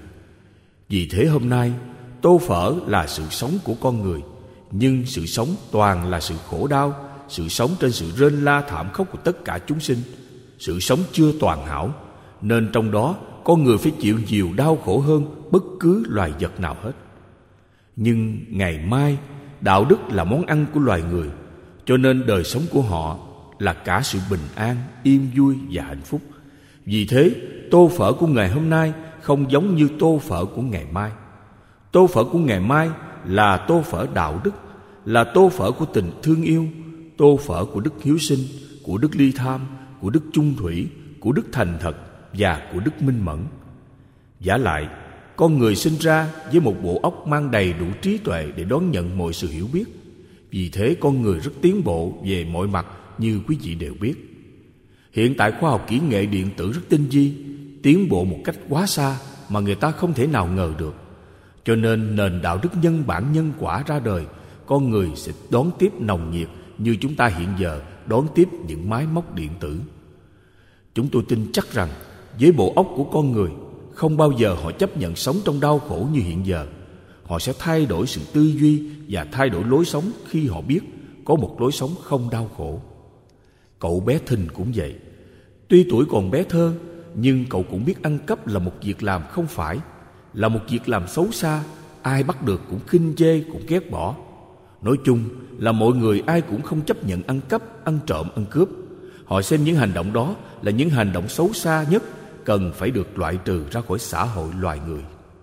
Vì thế hôm nay, tô phở là sự sống của con người, nhưng sự sống toàn là sự khổ đau, sự sống trên sự rên la thảm khốc của tất cả chúng sinh. Sự sống chưa toàn hảo, nên trong đó con người phải chịu nhiều đau khổ hơn bất cứ loài vật nào hết. Nhưng ngày mai, đạo đức là món ăn của loài người, cho nên đời sống của họ là cả sự bình an, yên vui và hạnh phúc. Vì thế, tô phở của ngày hôm nay không giống như tô phở của ngày mai. Tô phở của ngày mai là tô phở đạo đức, là tô phở của tình thương yêu, tô phở của đức hiếu sinh, của đức ly tham, của đức chung thủy, của đức thành thật và của đức minh mẫn. Vả lại, con người sinh ra với một bộ óc mang đầy đủ trí tuệ để đón nhận mọi sự hiểu biết. Vì thế con người rất tiến bộ về mọi mặt như quý vị đều biết. Hiện tại khoa học kỹ nghệ điện tử rất tinh vi, tiến bộ một cách quá xa mà người ta không thể nào ngờ được. Cho nên nền đạo đức nhân bản nhân quả ra đời, con người sẽ đón tiếp nồng nhiệt như chúng ta hiện giờ đón tiếp những máy móc điện tử. Chúng tôi tin chắc rằng với bộ óc của con người, không bao giờ họ chấp nhận sống trong đau khổ như hiện giờ. Họ sẽ thay đổi sự tư duy và thay đổi lối sống khi họ biết có một lối sống không đau khổ. Cậu bé Thìn cũng vậy. Tuy tuổi còn bé thơ, nhưng cậu cũng biết ăn cắp là một việc làm không phải, là một việc làm xấu xa, ai bắt được cũng khinh chê, cũng ghét bỏ. Nói chung là mọi người ai cũng không chấp nhận ăn cắp, ăn trộm, ăn cướp. Họ xem những hành động đó là những hành động xấu xa nhất, cần phải được loại trừ ra khỏi xã hội loài người.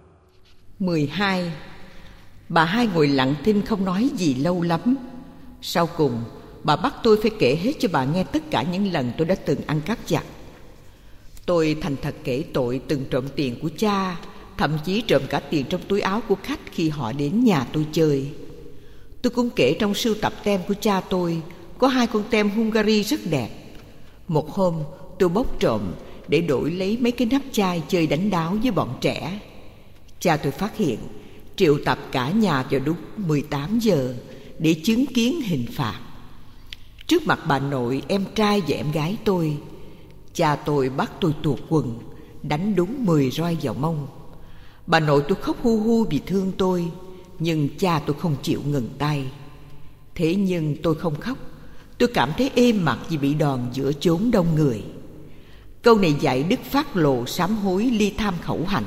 12. Bà hai ngồi lặng thinh không nói gì lâu lắm. Sau cùng, bà bắt tôi phải kể hết cho bà nghe tất cả những lần tôi đã từng ăn cắp giặt. Tôi thành thật kể tội từng trộm tiền của cha, thậm chí trộm cả tiền trong túi áo của khách khi họ đến nhà tôi chơi. Tôi cũng kể trong sưu tập tem của cha tôi có 2 con tem Hungary rất đẹp. Một hôm tôi bóc trộm để đổi lấy mấy cái nắp chai chơi đánh đáo với bọn trẻ. Cha tôi phát hiện, triệu tập cả nhà vào đúng 18 giờ để chứng kiến hình phạt. Trước mặt bà nội, em trai và em gái tôi, cha tôi bắt tôi tuột quần, đánh đúng 10 roi vào mông. Bà nội tôi khóc hu hu vì thương tôi, nhưng cha tôi không chịu ngừng tay. Thế nhưng tôi không khóc. Tôi cảm thấy êm mặt vì bị đòn giữa chốn đông người. Câu này dạy đức phát lộ sám hối ly tham khẩu hành.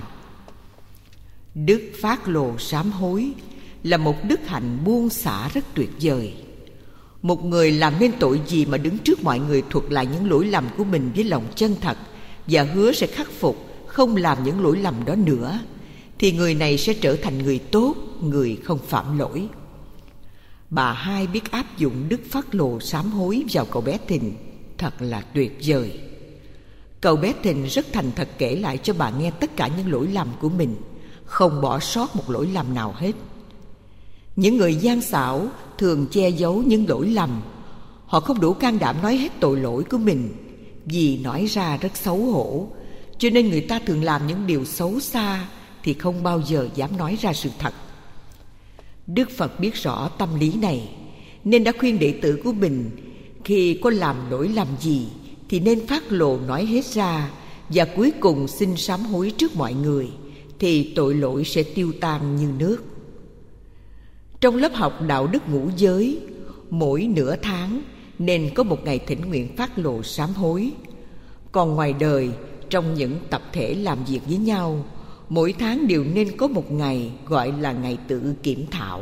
Đức phát lộ sám hối là một đức hạnh buông xả rất tuyệt vời. Một người làm nên tội gì mà đứng trước mọi người thuật lại những lỗi lầm của mình với lòng chân thật và hứa sẽ khắc phục, không làm những lỗi lầm đó nữa, thì người này sẽ trở thành người tốt, người không phạm lỗi. Bà hai biết áp dụng đức phát lộ sám hối vào cậu bé Thìn thật là tuyệt vời. Cậu bé Thìn rất thành thật kể lại cho bà nghe tất cả những lỗi lầm của mình, không bỏ sót một lỗi lầm nào hết. Những người gian xảo thường che giấu những lỗi lầm. Họ không đủ can đảm nói hết tội lỗi của mình, vì nói ra rất xấu hổ. Cho nên người ta thường làm những điều xấu xa thì không bao giờ dám nói ra sự thật. Đức Phật biết rõ tâm lý này, nên đã khuyên đệ tử của mình khi có làm lỗi lầm gì thì nên phát lộ nói hết ra, và cuối cùng xin sám hối trước mọi người, thì tội lỗi sẽ tiêu tan như nước. Trong lớp học đạo đức ngũ giới, mỗi nửa tháng nên có một ngày thỉnh nguyện phát lộ sám hối. Còn ngoài đời, trong những tập thể làm việc với nhau, mỗi tháng đều nên có một ngày gọi là ngày tự kiểm thảo.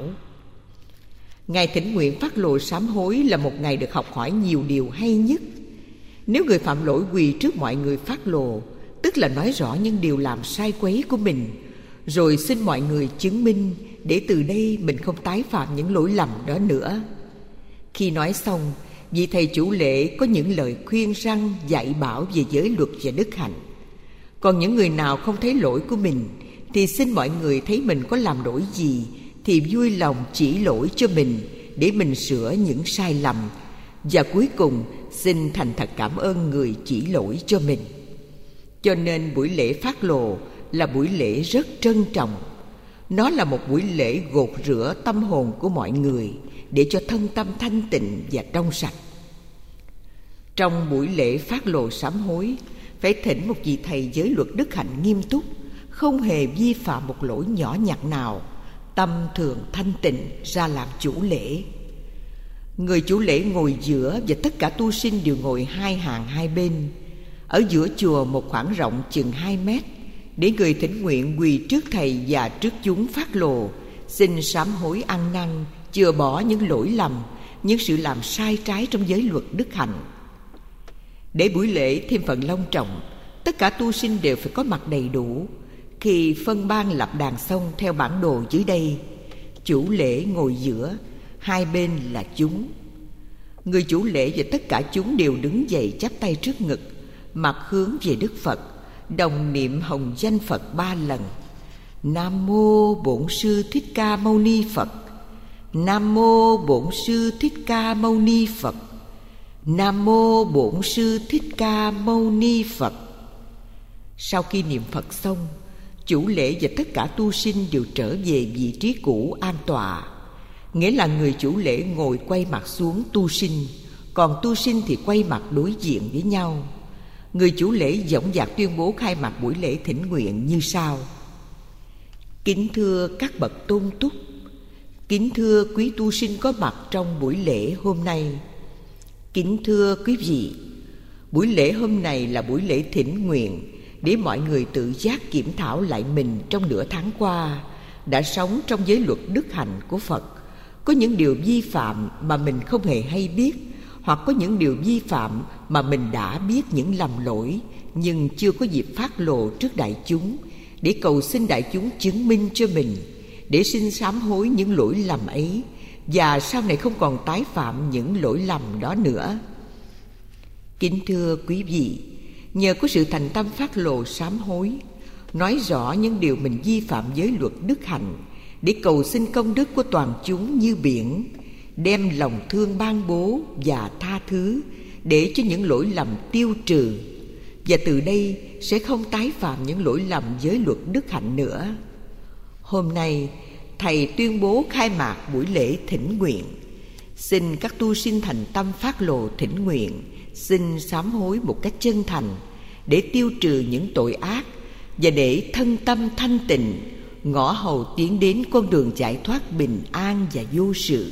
Ngày thỉnh nguyện phát lộ sám hối là một ngày được học hỏi nhiều điều hay nhất. Nếu người phạm lỗi quỳ trước mọi người phát lộ, tức là nói rõ những điều làm sai quấy của mình, rồi xin mọi người chứng minh để từ đây mình không tái phạm những lỗi lầm đó nữa. Khi nói xong, vị thầy chủ lễ có những lời khuyên răn dạy bảo về giới luật và đức hạnh. Còn những người nào không thấy lỗi của mình thì xin mọi người thấy mình có làm lỗi gì thì vui lòng chỉ lỗi cho mình để mình sửa những sai lầm, và cuối cùng xin thành thật cảm ơn người chỉ lỗi cho mình. Cho nên buổi lễ phát lộ là buổi lễ rất trân trọng. Nó là một buổi lễ gột rửa tâm hồn của mọi người để cho thân tâm thanh tịnh và trong sạch. Trong buổi lễ phát lộ sám hối, phải thỉnh một vị thầy giới luật đức hạnh nghiêm túc, không hề vi phạm một lỗi nhỏ nhặt nào, tâm thường thanh tịnh ra làm chủ lễ. Người chủ lễ ngồi giữa và tất cả tu sinh đều ngồi 2 hàng 2 bên. Ở giữa chùa một khoảng rộng chừng 2 mét, để người thỉnh nguyện quỳ trước thầy và trước chúng phát lộ, xin sám hối ăn năn, chừa bỏ những lỗi lầm, những sự làm sai trái trong giới luật đức hạnh. Để buổi lễ thêm phần long trọng, tất cả tu sinh đều phải có mặt đầy đủ. Khi phân ban lập đàn xong theo bản đồ dưới đây, chủ lễ ngồi giữa, 2 bên là chúng. Người chủ lễ và tất cả chúng đều đứng dậy chắp tay trước ngực, mặt hướng về Đức Phật, đồng niệm hồng danh Phật 3 lần. Nam mô Bổn Sư Thích Ca Mâu Ni Phật. Nam mô Bổn Sư Thích Ca Mâu Ni Phật. Nam mô Bổn Sư Thích Ca Mâu Ni Phật. Sau khi niệm Phật xong, chủ lễ và tất cả tu sinh đều trở về vị trí cũ an tọa. Nghĩa là người chủ lễ ngồi quay mặt xuống tu sinh, còn tu sinh thì quay mặt đối diện với nhau. Người chủ lễ dõng dạc tuyên bố khai mạc buổi lễ thỉnh nguyện như sau: Kính thưa các bậc tôn túc, kính thưa quý tu sinh có mặt trong buổi lễ hôm nay. Kính thưa quý vị, buổi lễ hôm nay là buổi lễ thỉnh nguyện để mọi người tự giác kiểm thảo lại mình trong nửa tháng qua đã sống trong giới luật đức hạnh của Phật, Có những điều vi phạm mà mình không hề hay biết, hoặc có những điều vi phạm mà mình đã biết những lầm lỗi nhưng chưa có dịp phát lộ trước đại chúng, để cầu xin đại chúng chứng minh cho mình, để xin sám hối những lỗi lầm ấy và sau này không còn tái phạm những lỗi lầm đó nữa. Kính thưa quý vị, nhờ có sự thành tâm phát lộ sám hối, nói rõ những điều mình vi phạm giới luật đức hạnh, để cầu xin công đức của toàn chúng như biển, đem lòng thương ban bố và tha thứ, để cho những lỗi lầm tiêu trừ, và từ đây sẽ không tái phạm những lỗi lầm giới luật đức hạnh nữa. Hôm nay thầy tuyên bố khai mạc buổi lễ thỉnh nguyện. Xin các tu sinh thành tâm phát lộ thỉnh nguyện, xin sám hối một cách chân thành, để tiêu trừ những tội ác và để thân tâm thanh tịnh, ngõ hầu tiến đến con đường giải thoát bình an và vô sự.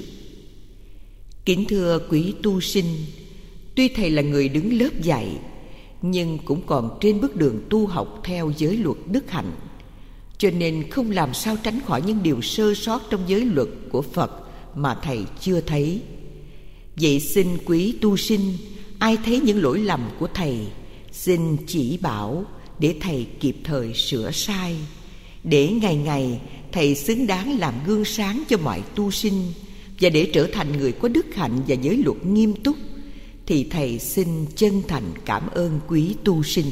Kính thưa quý tu sinh, tuy thầy là người đứng lớp dạy, nhưng cũng còn trên bước đường tu học theo giới luật đức hạnh, cho nên không làm sao tránh khỏi những điều sơ sót trong giới luật của Phật mà thầy chưa thấy. Vậy xin quý tu sinh, ai thấy những lỗi lầm của thầy, xin chỉ bảo để thầy kịp thời sửa sai, để ngày ngày thầy xứng đáng làm gương sáng cho mọi tu sinh, và để trở thành người có đức hạnh và giới luật nghiêm túc, thì thầy xin chân thành cảm ơn quý tu sinh.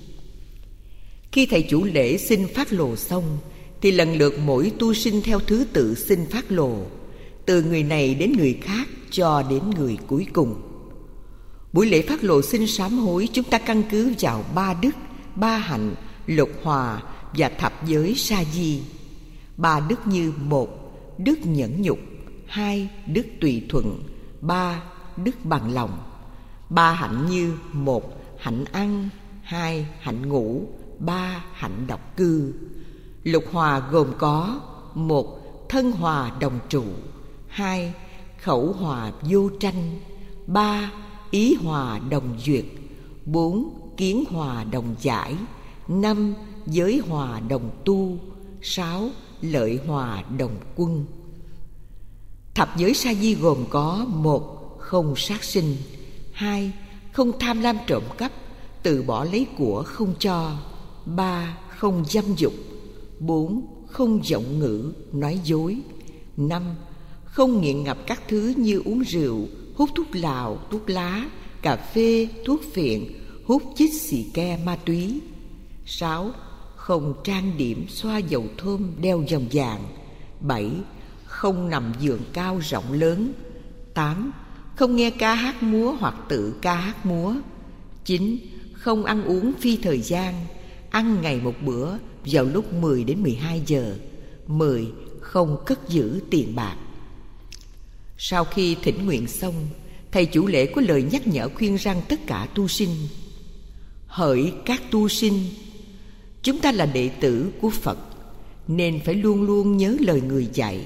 Khi thầy chủ lễ xin phát lộ xong, thì lần lượt mỗi tu sinh theo thứ tự xin phát lộ, từ người này đến người khác cho đến người cuối cùng. Buổi lễ phát lộ xin sám hối chúng ta căn cứ vào 3 đức, 3 hạnh, lục hòa và thập giới sa di. 3 đức như: 1. Đức nhẫn nhục, 2. Đức tùy thuận, 3. Đức bằng lòng. 3 hạnh như: 1. Hạnh ăn, 2. Hạnh ngủ, 3. Hạnh độc cư. Lục hòa gồm có: 1. Thân hòa đồng trụ, 2. Khẩu hòa vô tranh, 3. Ý hòa đồng duyệt, 4. Kiến hòa đồng giải, 5. Giới hòa đồng tu, 6. Lợi hòa đồng quân. Thập giới sa di gồm có: 1. Không sát sinh, 2. Không tham lam trộm cắp, từ bỏ lấy của không cho, 3. Không dâm dục, 4. Không vọng ngữ, nói dối, 5. Không nghiện ngập các thứ như uống rượu, hút thuốc lào, thuốc lá, cà phê, thuốc phiện, hút chích xì ke, ma túy, 6. Không trang điểm, xoa dầu thơm, đeo vòng vàng, 7. Không nằm giường cao rộng lớn, 8. Không nghe ca hát múa hoặc tự ca hát múa, 9. Không ăn uống phi thời gian, ăn ngày một bữa vào lúc 10 đến 12 giờ, 10. Không cất giữ tiền bạc. Sau khi thỉnh nguyện xong, thầy chủ lễ có lời nhắc nhở khuyên răn tất cả tu sinh: hỡi các tu sinh, chúng ta là đệ tử của Phật, nên phải luôn luôn nhớ lời người dạy.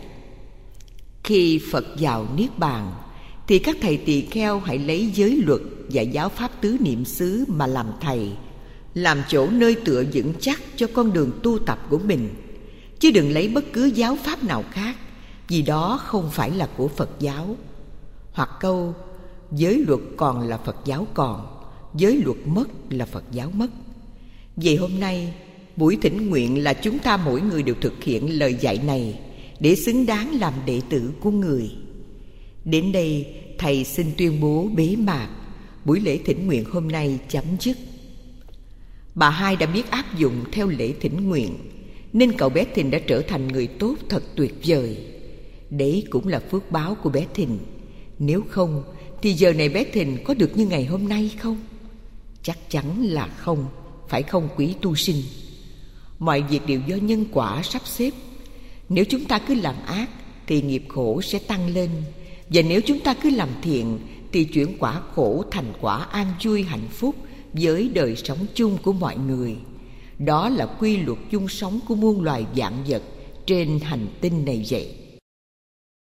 Khi Phật vào Niết Bàn, thì các thầy tỳ kheo hãy lấy giới luật và giáo pháp tứ niệm xứ mà làm thầy, làm chỗ nơi tựa vững chắc cho con đường tu tập của mình, chứ đừng lấy bất cứ giáo pháp nào khác, vì đó không phải là của Phật giáo. Hoặc câu: giới luật còn là Phật giáo còn, giới luật mất là Phật giáo mất. Vậy hôm nay, buổi thỉnh nguyện là chúng ta mỗi người đều thực hiện lời dạy này để xứng đáng làm đệ tử của người. Đến đây, thầy xin tuyên bố bế mạc. Buổi lễ thỉnh nguyện hôm nay chấm dứt. Bà Hai đã biết áp dụng theo lễ thỉnh nguyện, nên cậu bé Thìn đã trở thành người tốt thật tuyệt vời. Đấy cũng là phước báo của bé Thìn. Nếu không, thì giờ này bé Thìn có được như ngày hôm nay không? Chắc chắn là không, phải không quý tu sinh? Mọi việc đều do nhân quả sắp xếp. Nếu chúng ta cứ làm ác thì nghiệp khổ sẽ tăng lên, và nếu chúng ta cứ làm thiện thì chuyển quả khổ thành quả an vui hạnh phúc với đời sống chung của mọi người. Đó là quy luật chung sống của muôn loài vạn vật trên hành tinh này vậy.